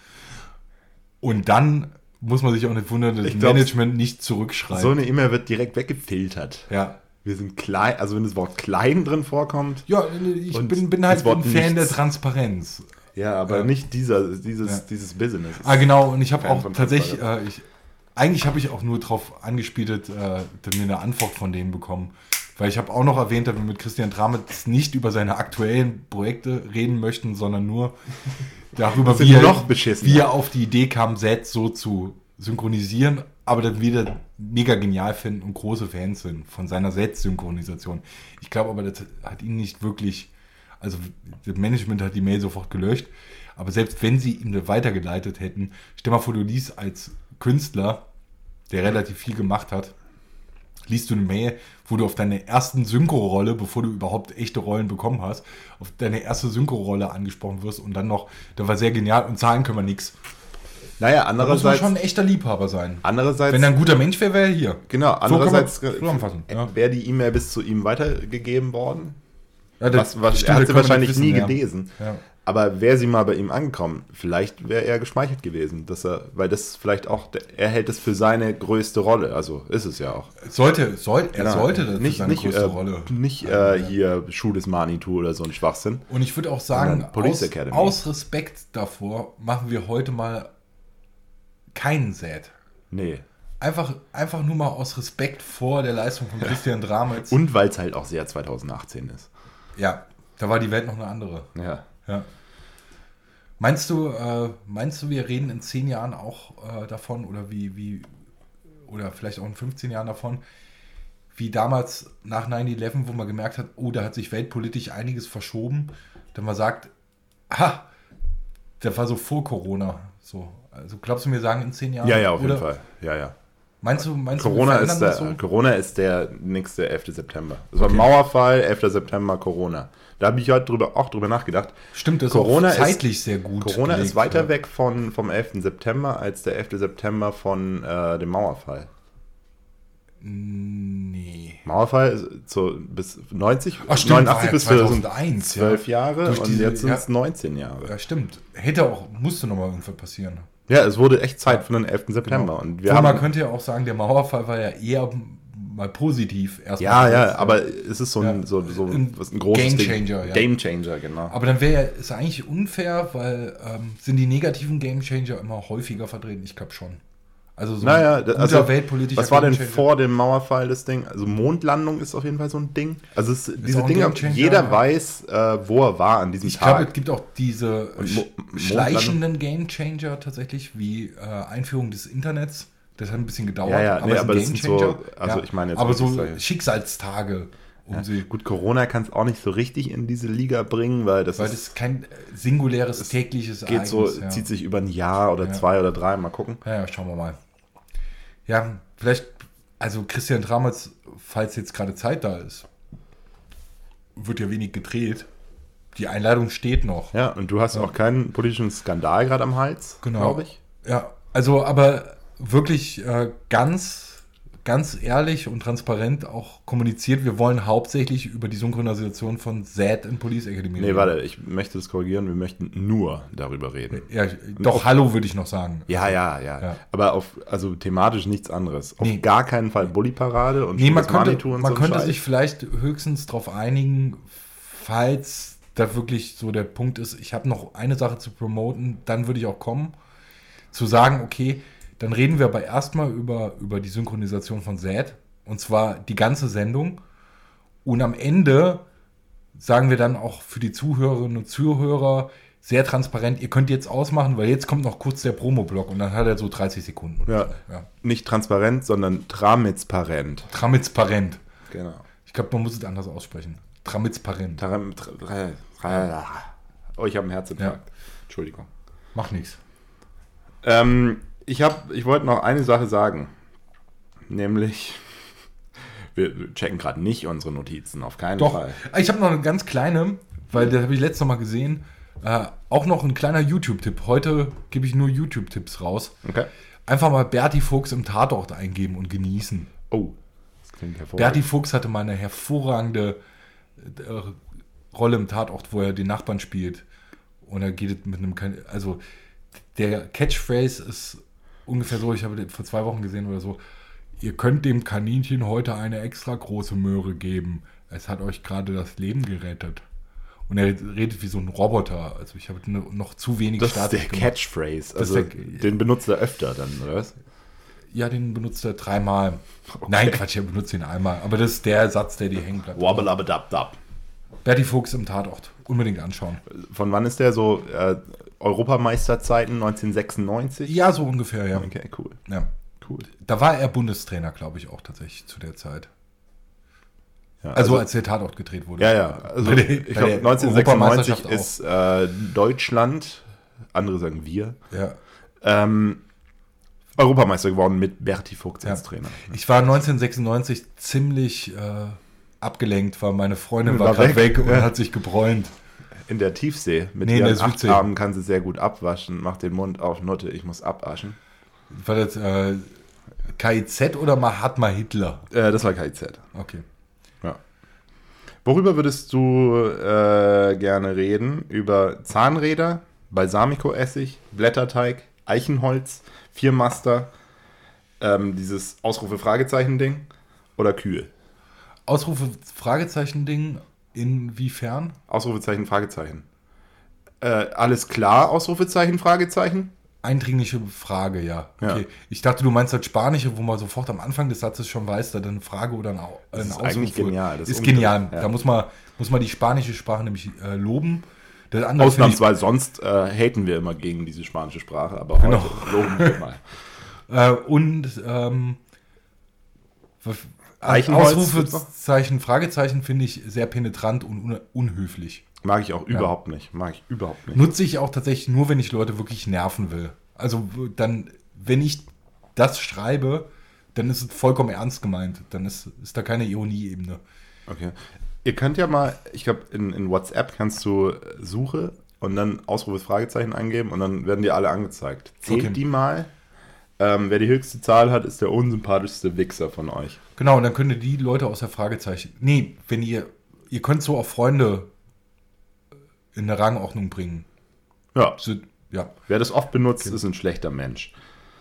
Und dann muss man sich auch nicht wundern, dass das Management nicht zurückschreibt. So eine E-Mail wird direkt weggefiltert. Ja. Wir sind klein, also wenn das Wort klein drin vorkommt. Ja, ich bin halt ein Fan der Transparenz. Ja, aber nicht dieses Business. Genau, und ich habe auch tatsächlich, eigentlich habe ich auch nur darauf angespielt, mir eine Antwort von denen bekommen. Weil ich habe auch noch erwähnt, dass wir mit Christian Dramitz nicht über seine aktuellen Projekte reden möchten, sondern nur darüber, wie er auf die Idee kam, Sets so zu synchronisieren, aber dass wir das mega genial finden und große Fans sind von seiner Set-Synchronisation. Ich glaube aber, das hat ihn nicht wirklich, also das Management hat die Mail sofort gelöscht, aber selbst wenn sie ihm das weitergeleitet hätten, stell mal vor, du liest als Künstler, der relativ viel gemacht hat, liest du eine Mail, wo du auf deine ersten Synchro-Rolle, bevor du überhaupt echte Rollen bekommen hast, auf deine erste Synchro-Rolle angesprochen wirst und dann noch, das war sehr genial und zahlen können wir nichts. Naja, andererseits... Da muss man schon ein echter Liebhaber sein. Andererseits... Wenn er ein guter Mensch wäre, wäre er hier. Genau, andererseits ja. Wäre die E-Mail bis zu ihm weitergegeben worden. Ja, er hat sie wahrscheinlich nie gelesen. Ja. Aber wäre sie mal bei ihm angekommen, vielleicht wäre er geschmeichelt gewesen, weil das vielleicht auch, er hält es für seine größte Rolle, also ist es ja auch. Sollte das nicht, für seine größte Rolle. Nicht hier Schuh des Manitou oder so ein Schwachsinn. Und ich würde auch sagen, aus Respekt davor machen wir heute mal keinen Set. Nee. Einfach nur mal aus Respekt vor der Leistung von Christian Dramitz. Und weil es halt auch sehr 2018 ist. Ja, da war die Welt noch eine andere. Ja. Meinst du, wir reden in 10 Jahren auch davon oder oder vielleicht auch in 15 Jahren davon, wie damals nach 9/11, wo man gemerkt hat, da hat sich weltpolitisch einiges verschoben, dann man sagt, das war so vor Corona. So. Also glaubst du mir sagen in 10 Jahren? Ja, auf jeden Fall. Ja. Meinst du, Corona ist der nächste 11. September. Das war Mauerfall, 11. September, Corona. Da habe ich heute auch drüber nachgedacht. Stimmt, das Corona ist auch zeitlich sehr gut. Corona ist weiter weg vom 11. September als der 11. September von dem Mauerfall. Nee. Mauerfall ist so bis 90, stimmt, 89 bis 2001, 12 Jahre und jetzt sind es 19 Jahre. Ja, stimmt. Musste nochmal irgendwas passieren. Ja, es wurde echt Zeit für den 11. September. Genau. Und man könnte ja auch sagen, der Mauerfall war ja eher mal positiv. Ja, aber es ist so ein großes Gamechanger. Ja. Gamechanger, genau. Aber dann wäre es eigentlich unfair, weil sind die negativen Gamechanger immer häufiger vertreten? Ich glaube schon. Also so ein guter weltpolitischer was war denn vor dem Mauerfall das Ding? Also Mondlandung ist auf jeden Fall so ein Ding. Also diese Dinge, jeder weiß, wo er war an diesem Tag. Ich glaube, es gibt auch diese schleichenden Gamechanger tatsächlich, wie Einführung des Internets. Das hat ein bisschen gedauert. Aber das sind so, ich meine jetzt aber so Schicksalstage. Gut, Corona kann es auch nicht so richtig in diese Liga bringen, weil das kein singuläres tägliches Ereignis geht zieht sich über ein Jahr oder 2 oder 3, mal gucken. Ja, schauen wir mal. Ja, vielleicht, also Christian Tramitz, falls jetzt gerade Zeit da ist, wird ja wenig gedreht. Die Einladung steht noch. Ja, und du hast auch keinen politischen Skandal gerade am Hals, glaube ich. Ja, also aber wirklich ganz ehrlich und transparent auch kommuniziert, wir wollen hauptsächlich über die Synchronisation von Z in Police Academy reden. Nee, warte, ich möchte das korrigieren, wir möchten nur darüber reden. Ja, doch, Hallo würde ich noch sagen. Ja. Aber also thematisch nichts anderes. Auf gar keinen Fall Bulli-Parade und man könnte sich vielleicht höchstens darauf einigen, falls da wirklich so der Punkt ist, ich habe noch eine Sache zu promoten, dann würde ich auch kommen, zu sagen, okay, dann reden wir aber erstmal über die Synchronisation von Z. Und zwar die ganze Sendung. Und am Ende sagen wir dann auch für die Zuhörerinnen und Zuhörer sehr transparent, ihr könnt jetzt ausmachen, weil jetzt kommt noch kurz der Promo-Block und dann hat er so 30 Sekunden. Ja. Nicht transparent, sondern tramitsparent. Tramitsparent. Genau. Ich glaube, man muss es anders aussprechen. Tramitsparent. Ich habe einen Herzinfarkt. Ja. Entschuldigung. Mach nichts. Ich wollte noch eine Sache sagen, nämlich, wir checken gerade nicht unsere Notizen, auf keinen Fall. Ich habe noch eine ganz kleine, weil das habe ich letztes Mal gesehen, auch noch ein kleiner YouTube-Tipp. Heute gebe ich nur YouTube-Tipps raus. Okay. Einfach mal Berti Fuchs im Tatort eingeben und genießen. Oh, das klingt hervorragend. Berti Fuchs hatte mal eine hervorragende Rolle im Tatort, wo er den Nachbarn spielt. Und er geht mit einem, also der Catchphrase ist ungefähr so, ich habe den vor 2 Wochen gesehen oder so, ihr könnt dem Kaninchen heute eine extra große Möhre geben. Es hat euch gerade das Leben gerettet. Und er redet wie so ein Roboter. Also ich habe noch zu wenig Statik. Das ist der Catchphrase. Also den benutzt er öfter dann, oder was? Ja, den benutzt er 3-mal. Okay. Nein, Quatsch, er benutzt ihn einmal. Aber das ist der Satz, der dir hängen bleibt. Wabbalabadabdab. Berti Fuchs im Tatort. Unbedingt anschauen. Von wann ist der so? Europameisterzeiten 1996? Ja, so ungefähr, ja. Okay, cool. Ja. Cool. Da war er Bundestrainer, glaube ich, auch tatsächlich zu der Zeit. Ja, also als der Tatort gedreht wurde. Ja. Also ich glaube, 1996 ist Deutschland, andere sagen wir, Europameister geworden mit Berti Fuchs als Trainer. Ich war 1996 ziemlich abgelenkt, weil meine Freundin war gerade weg und hat sich gebräunt. In der Tiefsee. Mit ihren 8 Armen kann sie sehr gut abwaschen. Macht den Mund auf, Nutte, ich muss abaschen. War das KIZ oder Mahatma Hitler? Das war KIZ. Okay. Ja. Worüber würdest du gerne reden? Über Zahnräder, Balsamico-Essig, Blätterteig, Eichenholz, Viermaster, dieses Ausrufe-Fragezeichen-Ding oder Kühe? Ausrufe-Fragezeichen-Ding inwiefern? Ausrufezeichen, Fragezeichen. Alles klar, Ausrufezeichen, Fragezeichen? Eindringliche Frage, ja. Okay. Ich dachte, du meinst das Spanische, wo man sofort am Anfang des Satzes schon weiß, da dann eine Frage oder ein Ausruf. Das ist eigentlich genial. Das ist genial. Ja. Da muss man die spanische Sprache nämlich loben. Das andere ausnahmsweise, sonst haten wir immer gegen diese spanische Sprache, aber heute loben wir mal. Ausrufezeichen, Fragezeichen finde ich sehr penetrant und unhöflich. Mag ich auch überhaupt nicht. Nutze ich auch tatsächlich nur, wenn ich Leute wirklich nerven will. Also dann, wenn ich das schreibe, dann ist es vollkommen ernst gemeint. Dann ist da keine Ironie-Ebene. Okay. Ihr könnt ja mal, ich glaube, in WhatsApp kannst du Suche und dann Ausrufezeichen eingeben und dann werden dir alle angezeigt. Zählt die mal. Wer die höchste Zahl hat, ist der unsympathischste Wichser von euch. Genau, und dann könnt ihr die Leute aus der Fragezeichen... Nee, wenn ihr könnt so auch Freunde in der Rangordnung bringen. Ja. Ja. Wer das oft benutzt, ist ein schlechter Mensch.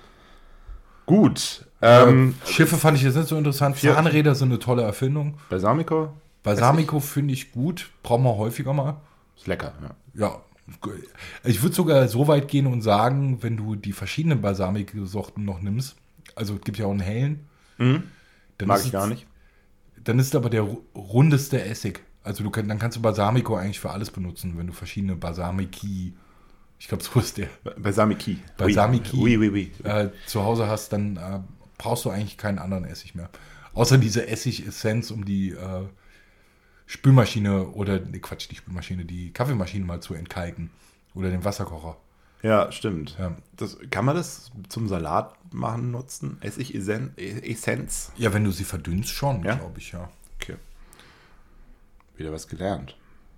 Gut. Schiffe fand ich jetzt nicht so interessant. Zahnräder sind eine tolle Erfindung. Balsamico finde ich gut. Brauchen wir häufiger mal. Ist lecker, ja. Ich würde sogar so weit gehen und sagen, wenn du die verschiedenen Balsamik-Sorten noch nimmst, also es gibt ja auch einen hellen. Dann Mag ich gar nicht. Dann ist aber der rundeste Essig. Also dann kannst du Balsamico eigentlich für alles benutzen, wenn du verschiedene Balsamiki, ich glaube so ist der. Balsamiki. Oui. Zu Hause hast, dann brauchst du eigentlich keinen anderen Essig mehr. Außer diese Essig-Essenz, um die Spülmaschine die Kaffeemaschine mal zu entkalken. Oder den Wasserkocher. Ja, stimmt. Ja. Kann man das zum Salat machen nutzen? Essig-Essenz? Ja, wenn du sie verdünnst schon, Ja? glaube ich, ja. Okay. Wieder was gelernt.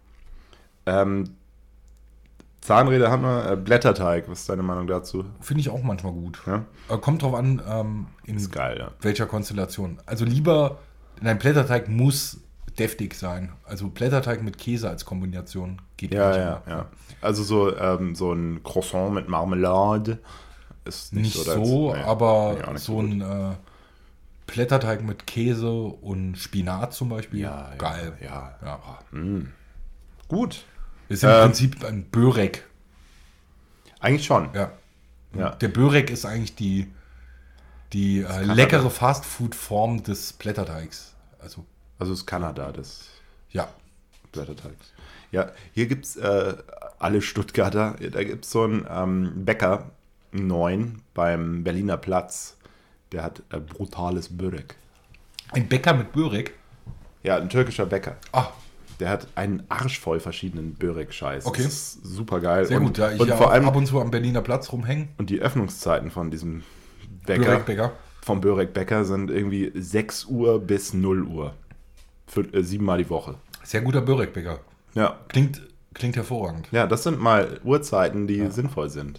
Zahnräder haben wir, Blätterteig. Was ist deine Meinung dazu? Finde ich auch manchmal gut. Ja? Kommt drauf an, in Ist geil, ja. welcher Konstellation. Also lieber, dein Blätterteig muss deftig sein. Also Blätterteig mit Käse als Kombination geht Ja. Also so ein Croissant mit Marmelade ist nicht so. so, aber ja, nicht so ein Blätterteig mit Käse und Spinat zum Beispiel, geil. Ja. Ja. Gut. Ist im Prinzip ein Börek. Eigentlich schon. Ja. Ja. Der Börek ist eigentlich die leckere Fastfood-Form des Blätterteigs. Also ist Kanada, das ja. Blätterteigs. Ja, hier gibt es alle Stuttgarter, da gibt es so einen Bäcker, einen neuen, beim Berliner Platz. Der hat brutales Börek. Ein Bäcker mit Börek? Ja, ein türkischer Bäcker. Ah, Der hat einen Arsch voll verschiedenen Börek-Scheiß. Okay. Das ist super geil. sehr gut. Da ich und ja vor allem ab und zu am Berliner Platz rumhängen. und die Öffnungszeiten von diesem Bäcker, Börek-Bäcker. vom Börek-Bäcker sind irgendwie 6 Uhr bis 0 Uhr. 7-mal die Woche. Sehr guter Börek-Bäcker. Ja. Klingt hervorragend. Ja, das sind mal Uhrzeiten, die sinnvoll sind.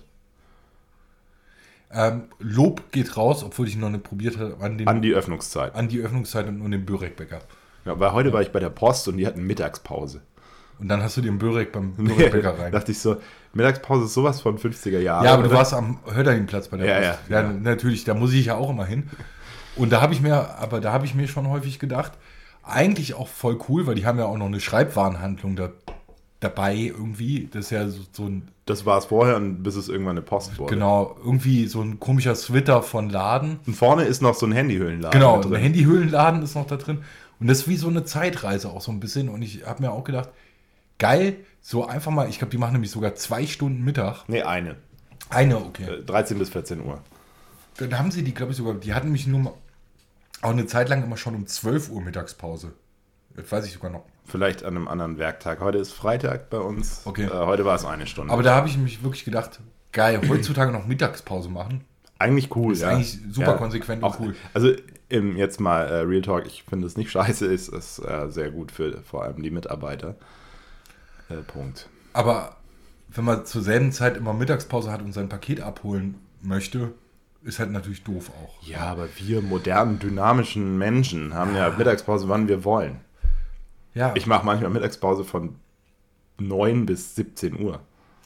Lob geht raus, obwohl ich ihn noch nicht probiert habe, An die Öffnungszeit. an die Öffnungszeit und den Börek-Bäcker. Ja, weil heute war ich bei der Post und die hatten Mittagspause. Und dann hast du dir einen Börek beim Börek-Bäcker rein. Dachte ich so, Mittagspause ist sowas von 50er Jahren. Ja, aber du oder? warst am Hölderlinplatz bei der Post. Ja, natürlich, da muss ich ja auch immer hin. Und da habe ich mir schon häufig gedacht, eigentlich auch voll cool, weil die haben ja auch noch eine Schreibwarenhandlung dabei irgendwie. Das ist ja so ein, Das war es vorher, und bis es irgendwann eine Post wurde. genau, irgendwie so ein komischer Twitter von Laden. Und vorne ist noch so ein Handyhöhlenladen. Genau, mit ein drin. Handyhöhlenladen ist noch da drin. Und das ist wie so eine Zeitreise auch so ein bisschen. Und ich habe mir auch gedacht, geil, so einfach mal, ich glaube, die machen nämlich sogar 2 Stunden Mittag. Nee, eine. Eine, okay. 13 bis 14 Uhr. Dann haben sie die, glaube ich, sogar, die hatten mich nur mal auch eine Zeit lang immer schon um 12 Uhr Mittagspause. Das weiß ich sogar noch. Vielleicht an einem anderen Werktag. Heute ist Freitag bei uns. Okay. Heute war es 1 Stunde. Aber da habe ich mich wirklich gedacht, geil, heutzutage noch Mittagspause machen. eigentlich cool, Ist eigentlich super konsequent und auch, cool. Also jetzt mal Real Talk, ich finde es nicht scheiße, ist sehr gut für vor allem die Mitarbeiter. Punkt. Aber wenn man zur selben Zeit immer Mittagspause hat und sein Paket abholen möchte, ist halt natürlich doof auch. Ja, aber wir modernen, dynamischen Menschen haben ja Mittagspause, wann wir wollen. Ja, Ich mache manchmal Mittagspause von 9 bis 17 Uhr.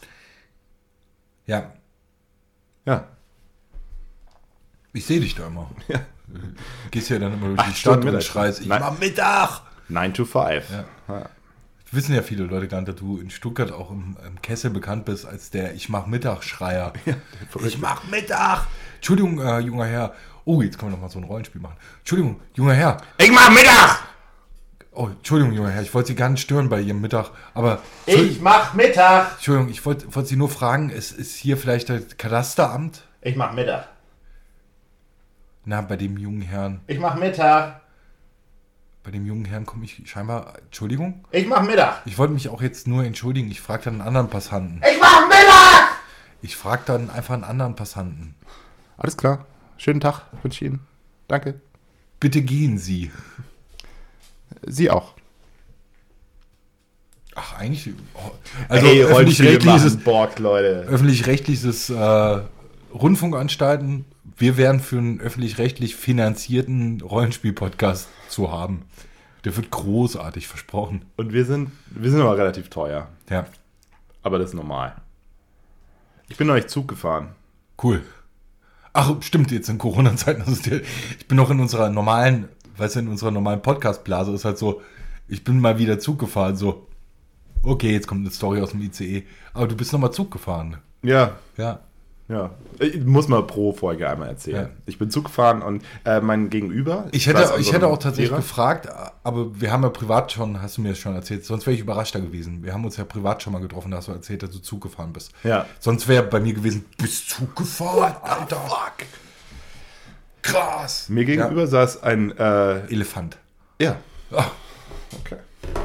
ja, Ja. ich sehe dich da immer. Ja. Gehst ja dann immer durch 8 die Stadt Stunden und Mittag. schreist, ich Nein. mach Mittag! 9 to 5. Ja. Ja. Wissen ja viele Leute gar nicht, dass du in Stuttgart auch im Kessel bekannt bist als der Ich mach Mittag-Schreier. Ich mach Mittag! Entschuldigung, junger Herr. Oh, jetzt können wir noch mal so ein Rollenspiel machen. Entschuldigung, junger Herr. Ich mach Mittag! Oh, Entschuldigung, junger Herr. Ich wollte Sie gar nicht stören bei Ihrem Mittag. Aber, Ich mach Mittag! Entschuldigung, ich wollte Sie nur fragen, ist hier vielleicht das Kadasteramt? Ich mach Mittag. Na, bei dem jungen Herrn. Ich mach Mittag. Bei dem jungen Herrn komme ich scheinbar... Entschuldigung? Ich mach Mittag. Ich wollte mich auch jetzt nur entschuldigen. Ich frage dann einen anderen Passanten. Ich mach Mittag! Ich frage dann einfach einen anderen Passanten. Alles klar. Schönen Tag wünsche ich Ihnen. Danke. Bitte gehen Sie. Sie auch. Ach, eigentlich... Also Hey, öffentlich-rechtliches Borg, Leute. öffentlich-rechtliches Rundfunkanstalten. Wir wären für einen öffentlich-rechtlich finanzierten Rollenspiel-Podcast zu haben. Der wird großartig, versprochen. Und wir sind aber relativ teuer. Ja, Aber das ist normal. Ich bin noch nicht Zug gefahren. cool. Ach, stimmt, jetzt in Corona-Zeiten. Ich bin noch in unserer normalen, weißt du, in unserer normalen Podcast-Blase ist halt so, ich bin mal wieder Zug gefahren, so. Okay, jetzt kommt eine Story aus dem ICE. Aber du bist nochmal Zug gefahren. Ja. Ja. Ja, ich muss mal pro Folge einmal erzählen. Ja. Ich bin Zug gefahren und mein Gegenüber... Ich hätte auch tatsächlich gefragt, aber wir haben ja privat schon, hast du mir das schon erzählt, sonst wäre ich überraschter gewesen. Wir haben uns ja privat schon mal getroffen, da hast du erzählt, dass du Zug gefahren bist. Ja. Sonst wäre bei mir gewesen, bist Zug gefahren, Alter. Fuck. Krass. Mir gegenüber saß ein... Elefant. Ja. Oh. Okay.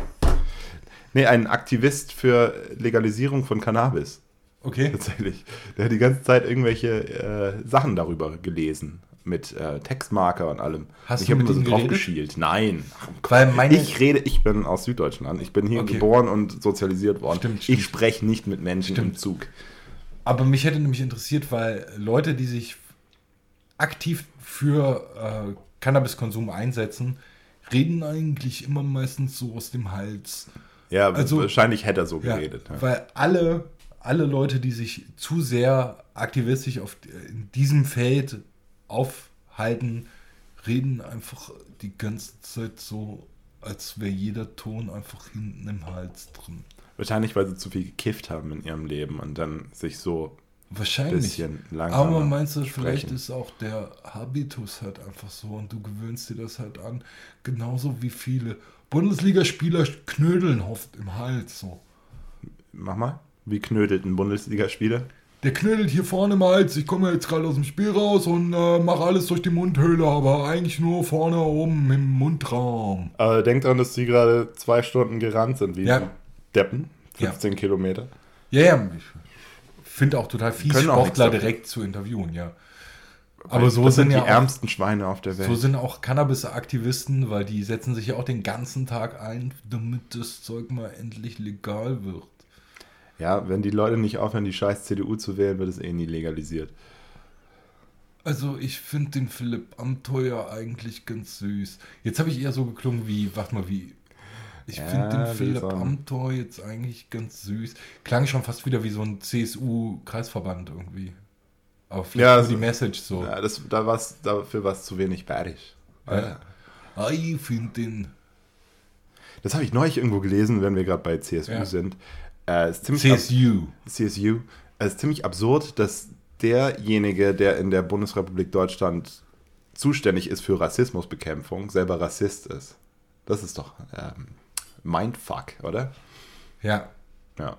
Nee, ein Aktivist für Legalisierung von Cannabis. Okay. Tatsächlich. Der hat die ganze Zeit irgendwelche Sachen darüber gelesen. Mit Textmarker und allem. Hast du mit so ihm drauf geredet? geschielt. Nein. Weil ich bin aus Süddeutschland. Ich bin hier geboren und sozialisiert worden. Stimmt. Ich spreche nicht mit Menschen im Zug. Aber mich hätte nämlich interessiert, weil Leute, die sich aktiv für Cannabiskonsum einsetzen, reden eigentlich immer meistens so aus dem Hals. Ja, also, wahrscheinlich hätte er so geredet. Ja. Weil alle Leute, die sich zu sehr aktivistisch in diesem Feld aufhalten, reden einfach die ganze Zeit so, als wäre jeder Ton einfach hinten im Hals drin. Wahrscheinlich, weil sie zu viel gekifft haben in ihrem Leben und dann sich so wahrscheinlich. Ein bisschen langsamer Aber meinst du, sprechen. Vielleicht ist auch der Habitus halt einfach so und du gewöhnst dir das halt an. Genauso wie viele Bundesligaspieler knödeln oft im Hals so. Mach mal. Wie knödelt ein Bundesligaspieler? Der knödelt hier vorne im Hals. Ich komme jetzt gerade aus dem Spiel raus und mache alles durch die Mundhöhle, aber eigentlich nur vorne oben im Mundraum. Denk dran, dass die gerade 2 Stunden gerannt sind, wie Deppen. 15 Kilometer. Ja, ich finde auch total fies, Sportler direkt zu interviewen, ja. Aber so das sind die ja ärmsten Schweine auf der Welt. So sind auch Cannabis-Aktivisten, weil die setzen sich ja auch den ganzen Tag ein, damit das Zeug mal endlich legal wird. Ja, wenn die Leute nicht aufhören, die scheiß CDU zu wählen, wird es eh nie legalisiert. Also ich finde den Philipp Amthor eigentlich ganz süß. Jetzt habe ich eher so geklungen wie, ich finde den Philipp Amthor jetzt eigentlich ganz süß. Klang schon fast wieder wie so ein CSU-Kreisverband irgendwie. Aber vielleicht nur die Message so. Ja, dafür war es zu wenig bayerisch. Ja. Ich finde den... Das habe ich neulich irgendwo gelesen, wenn wir gerade bei CSU sind. CSU. CSU. Es ist ziemlich absurd, dass derjenige, der in der Bundesrepublik Deutschland zuständig ist für Rassismusbekämpfung, selber Rassist ist. Das ist doch Mindfuck, oder? Ja. Ja.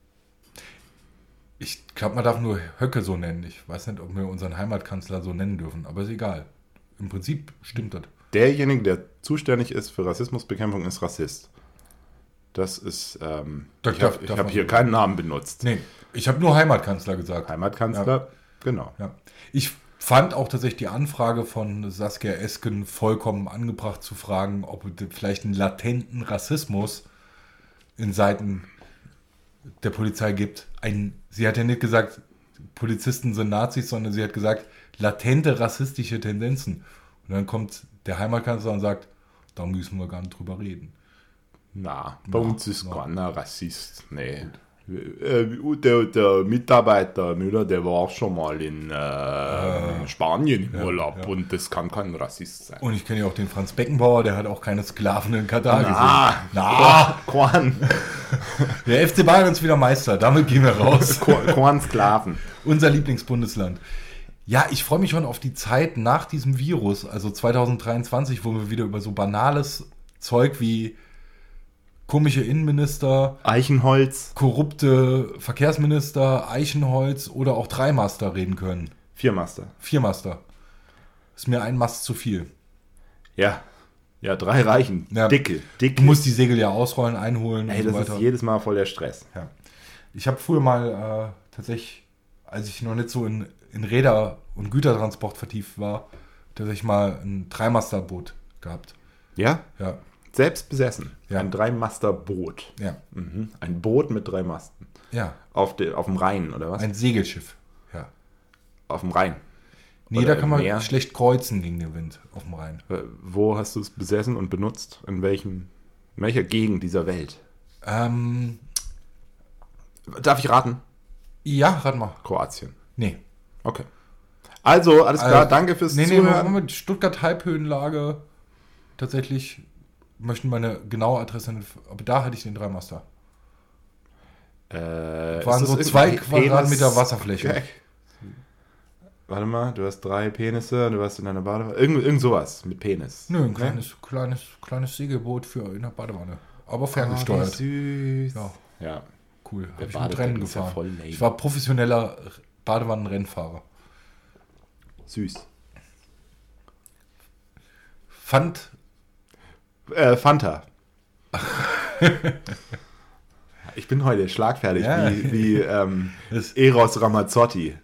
Ich glaube, man darf nur Höcke so nennen. Ich weiß nicht, ob wir unseren Heimatkanzler so nennen dürfen, aber ist egal. Im Prinzip stimmt das. Derjenige, der zuständig ist für Rassismusbekämpfung, ist Rassist. Das ist, ich habe hier keinen Namen benutzt. Nee, ich habe nur Heimatkanzler gesagt. Heimatkanzler, genau. Ja. Ich fand auch tatsächlich die Anfrage von Saskia Esken vollkommen angebracht zu fragen, ob es vielleicht einen latenten Rassismus in Seiten der Polizei gibt. Sie hat ja nicht gesagt, Polizisten sind Nazis, sondern sie hat gesagt, latente rassistische Tendenzen. Und dann kommt der Heimatkanzler und sagt, da müssen wir gar nicht drüber reden. Bei uns ist keiner Rassist. Nee. Der Mitarbeiter Müller, der war schon mal in Spanien im Urlaub und das kann kein Rassist sein. Und ich kenne ja auch den Franz Beckenbauer, der hat auch keine Sklaven in Katar gesehen. Der FC Bayern ist wieder Meister, damit gehen wir raus. Sklaven. Unser Lieblingsbundesland. Ja, ich freue mich schon auf die Zeit nach diesem Virus, also 2023, wo wir wieder über so banales Zeug wie komische Innenminister, Eichenholz, korrupte Verkehrsminister, Eichenholz oder auch Dreimaster reden können. Viermaster. Ist mir ein Mast zu viel. Ja, 3 reichen. Ja. Dicke. Du musst die Segel ja ausrollen, einholen und so weiter. Das ist jedes Mal voll der Stress. Ja. Ich habe früher mal tatsächlich, als ich noch nicht so in Räder- und Gütertransport vertieft war, tatsächlich mal ein Dreimasterboot gehabt. Ja? Ja. Selbst besessen. Ja. Ein 3-Master-Boot. Ja. Mhm. Ein Boot mit 3 Masten. Ja. Auf dem Rhein, oder was? Ein Segelschiff. Ja. Auf dem Rhein. Nee, oder da kann man schlecht kreuzen gegen den Wind auf dem Rhein. Wo hast du es besessen und benutzt? In welcher Gegend dieser Welt? Darf ich raten? Ja, rat mal. Kroatien. Nee. Okay. Also, alles klar, danke fürs Zuhören. Nee, Stuttgart-Halbhöhenlage tatsächlich möchten meine genaue Adresse nicht, aber da hatte ich den Dreimaster. Waren so 2 Quadratmeter Wasserfläche. Okay. Warte mal, du hast 3 Penisse, du warst in einer Badewanne. Irgend sowas mit Penis. Nö, ein kleines Segelboot in der Badewanne. Aber ferngesteuert. Süß. Ja, cool. Der Hab ich mit Rennen ist ja gefahren. voll lame. Ich war professioneller Badewannenrennfahrer. Süß. Fanta. Ich bin heute schlagfertig, Ja. wie Eros Ramazzotti.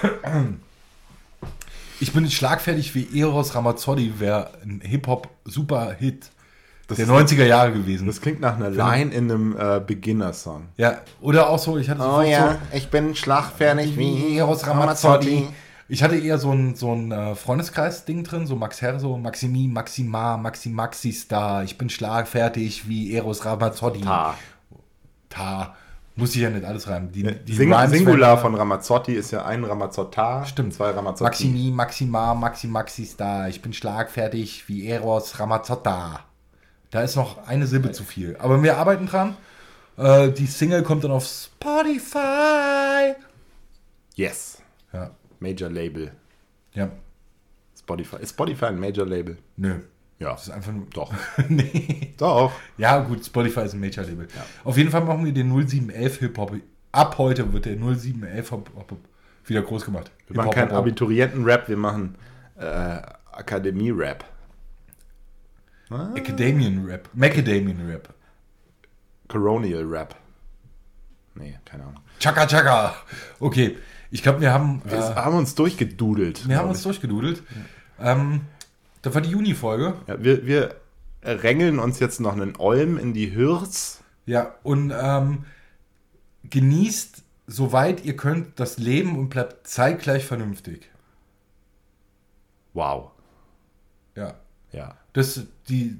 Ich bin schlagfertig wie Eros Ramazzotti, wäre ein Hip-Hop-Super-Hit Das der ist- 90er Jahre gewesen. Das klingt nach einer Line in einem Beginner-Song. Ja, oder auch so, ich hatte sofort ich bin schlagfertig wie Eros Ramazzotti. Ich hatte eher so ein Freundeskreis-Ding drin, so Max Herre, Maximi, Maxima, Maxi Star. Ich bin schlagfertig wie Eros Ramazzotti. Ta. Muss ich ja nicht alles reimen. Die Rhymes Singular werden- von Ramazzotti ist ja ein Ramazzotta. Stimmt. 2 Ramazzotti. Maximi, Maxima, Maxi Star. Ich bin schlagfertig wie Eros Ramazzotta. Da ist noch eine Silbe zu viel. Aber wir arbeiten dran. Die Single kommt dann auf Spotify. Yes. Ja. Major Label. Ja. Spotify. Ist Spotify ein Major Label? Nö. Ja. Das ist einfach nur. Doch. Nee. Doch. Ja, gut, Spotify ist ein Major-Label. Ja. Auf jeden Fall machen wir den 0711 Hip-Hop. Ab heute wird der 0711 Hip-Hop wieder groß gemacht. Wir machen keinen Abiturienten-Rap, wir machen Akademie-Rap. Academian-Rap. Macadamian-Rap. Coronial-Rap. Nee, keine Ahnung. Chaka Chaka. Okay, ich glaube, wir haben haben uns durchgedudelt. wir haben uns durchgedudelt. Das war die Juni-Folge. Ja, wir rängeln uns jetzt noch einen Olm in die Hürs. Ja, und genießt, soweit ihr könnt, das Leben und bleibt zeitgleich vernünftig. Wow. Ja. Ja. Das ist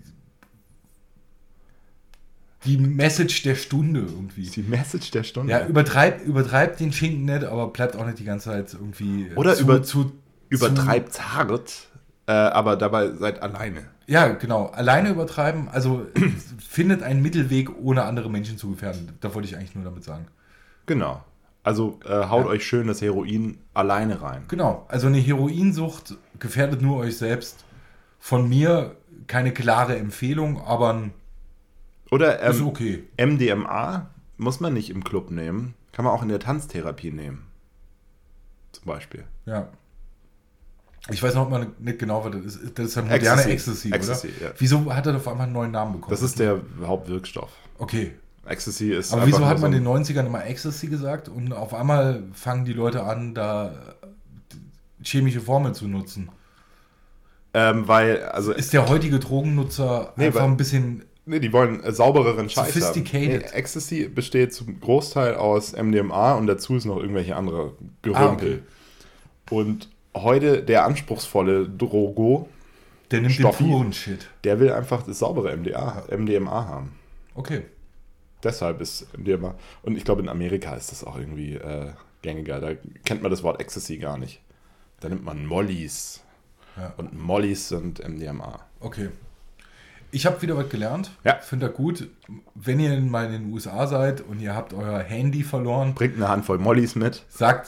die Message der Stunde irgendwie. Die Message der Stunde. Ja, übertreibt den Schinken nicht, aber bleibt auch nicht die ganze Zeit irgendwie Oder übertreibt hart, aber dabei seid alleine. Ja, genau. Alleine übertreiben, also findet einen Mittelweg, ohne andere Menschen zu gefährden. Da wollte ich eigentlich nur damit sagen. Genau. Also haut euch schön das Heroin alleine rein. Genau. Also eine Heroinsucht gefährdet nur euch selbst. Von mir keine klare Empfehlung, aber Oder ist okay. MDMA muss man nicht im Club nehmen. Kann man auch in der Tanztherapie nehmen. Zum Beispiel. Ja. Ich weiß noch mal nicht genau, was das ist. Das ist ein moderne Ecstasy, oder? Ecstasy, ja. Wieso hat er auf einmal einen neuen Namen bekommen? Das ist der Hauptwirkstoff. Okay. Ecstasy ist Aber einfach wieso hat nur man in so den 90ern immer Ecstasy gesagt und auf einmal fangen die Leute an, da chemische Formeln zu nutzen? weil, also, Ist der heutige Drogennutzer einfach weil- ein bisschen... nee, die wollen saubereren Scheiß haben. Sophisticated. Nee, Ecstasy besteht zum Großteil aus MDMA und dazu ist noch irgendwelche andere Gerümpel. Und heute der anspruchsvolle Drogo, Der nimmt Stoffi. den puren Shit. der will einfach das saubere MDMA haben. Okay. Deshalb ist MDMA. Und ich glaube, in Amerika ist das auch irgendwie gängiger. Da kennt man das Wort Ecstasy gar nicht. Da nimmt man Mollys. Ja. Und Mollys sind MDMA. Okay. Ich habe wieder was gelernt. Ja. Finde das gut. Wenn ihr mal in den USA seid und ihr habt euer Handy verloren, Bringt eine Handvoll Mollys mit. sagt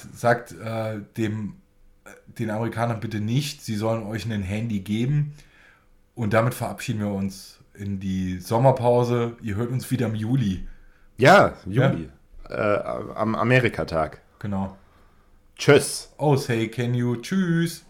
den Amerikanern bitte nicht, sie sollen euch ein Handy geben. Und damit verabschieden wir uns in die Sommerpause. Ihr hört uns wieder im Juli. Ja, Juli. Am Amerikatag. Genau. Tschüss. Oh, say can you. Tschüss.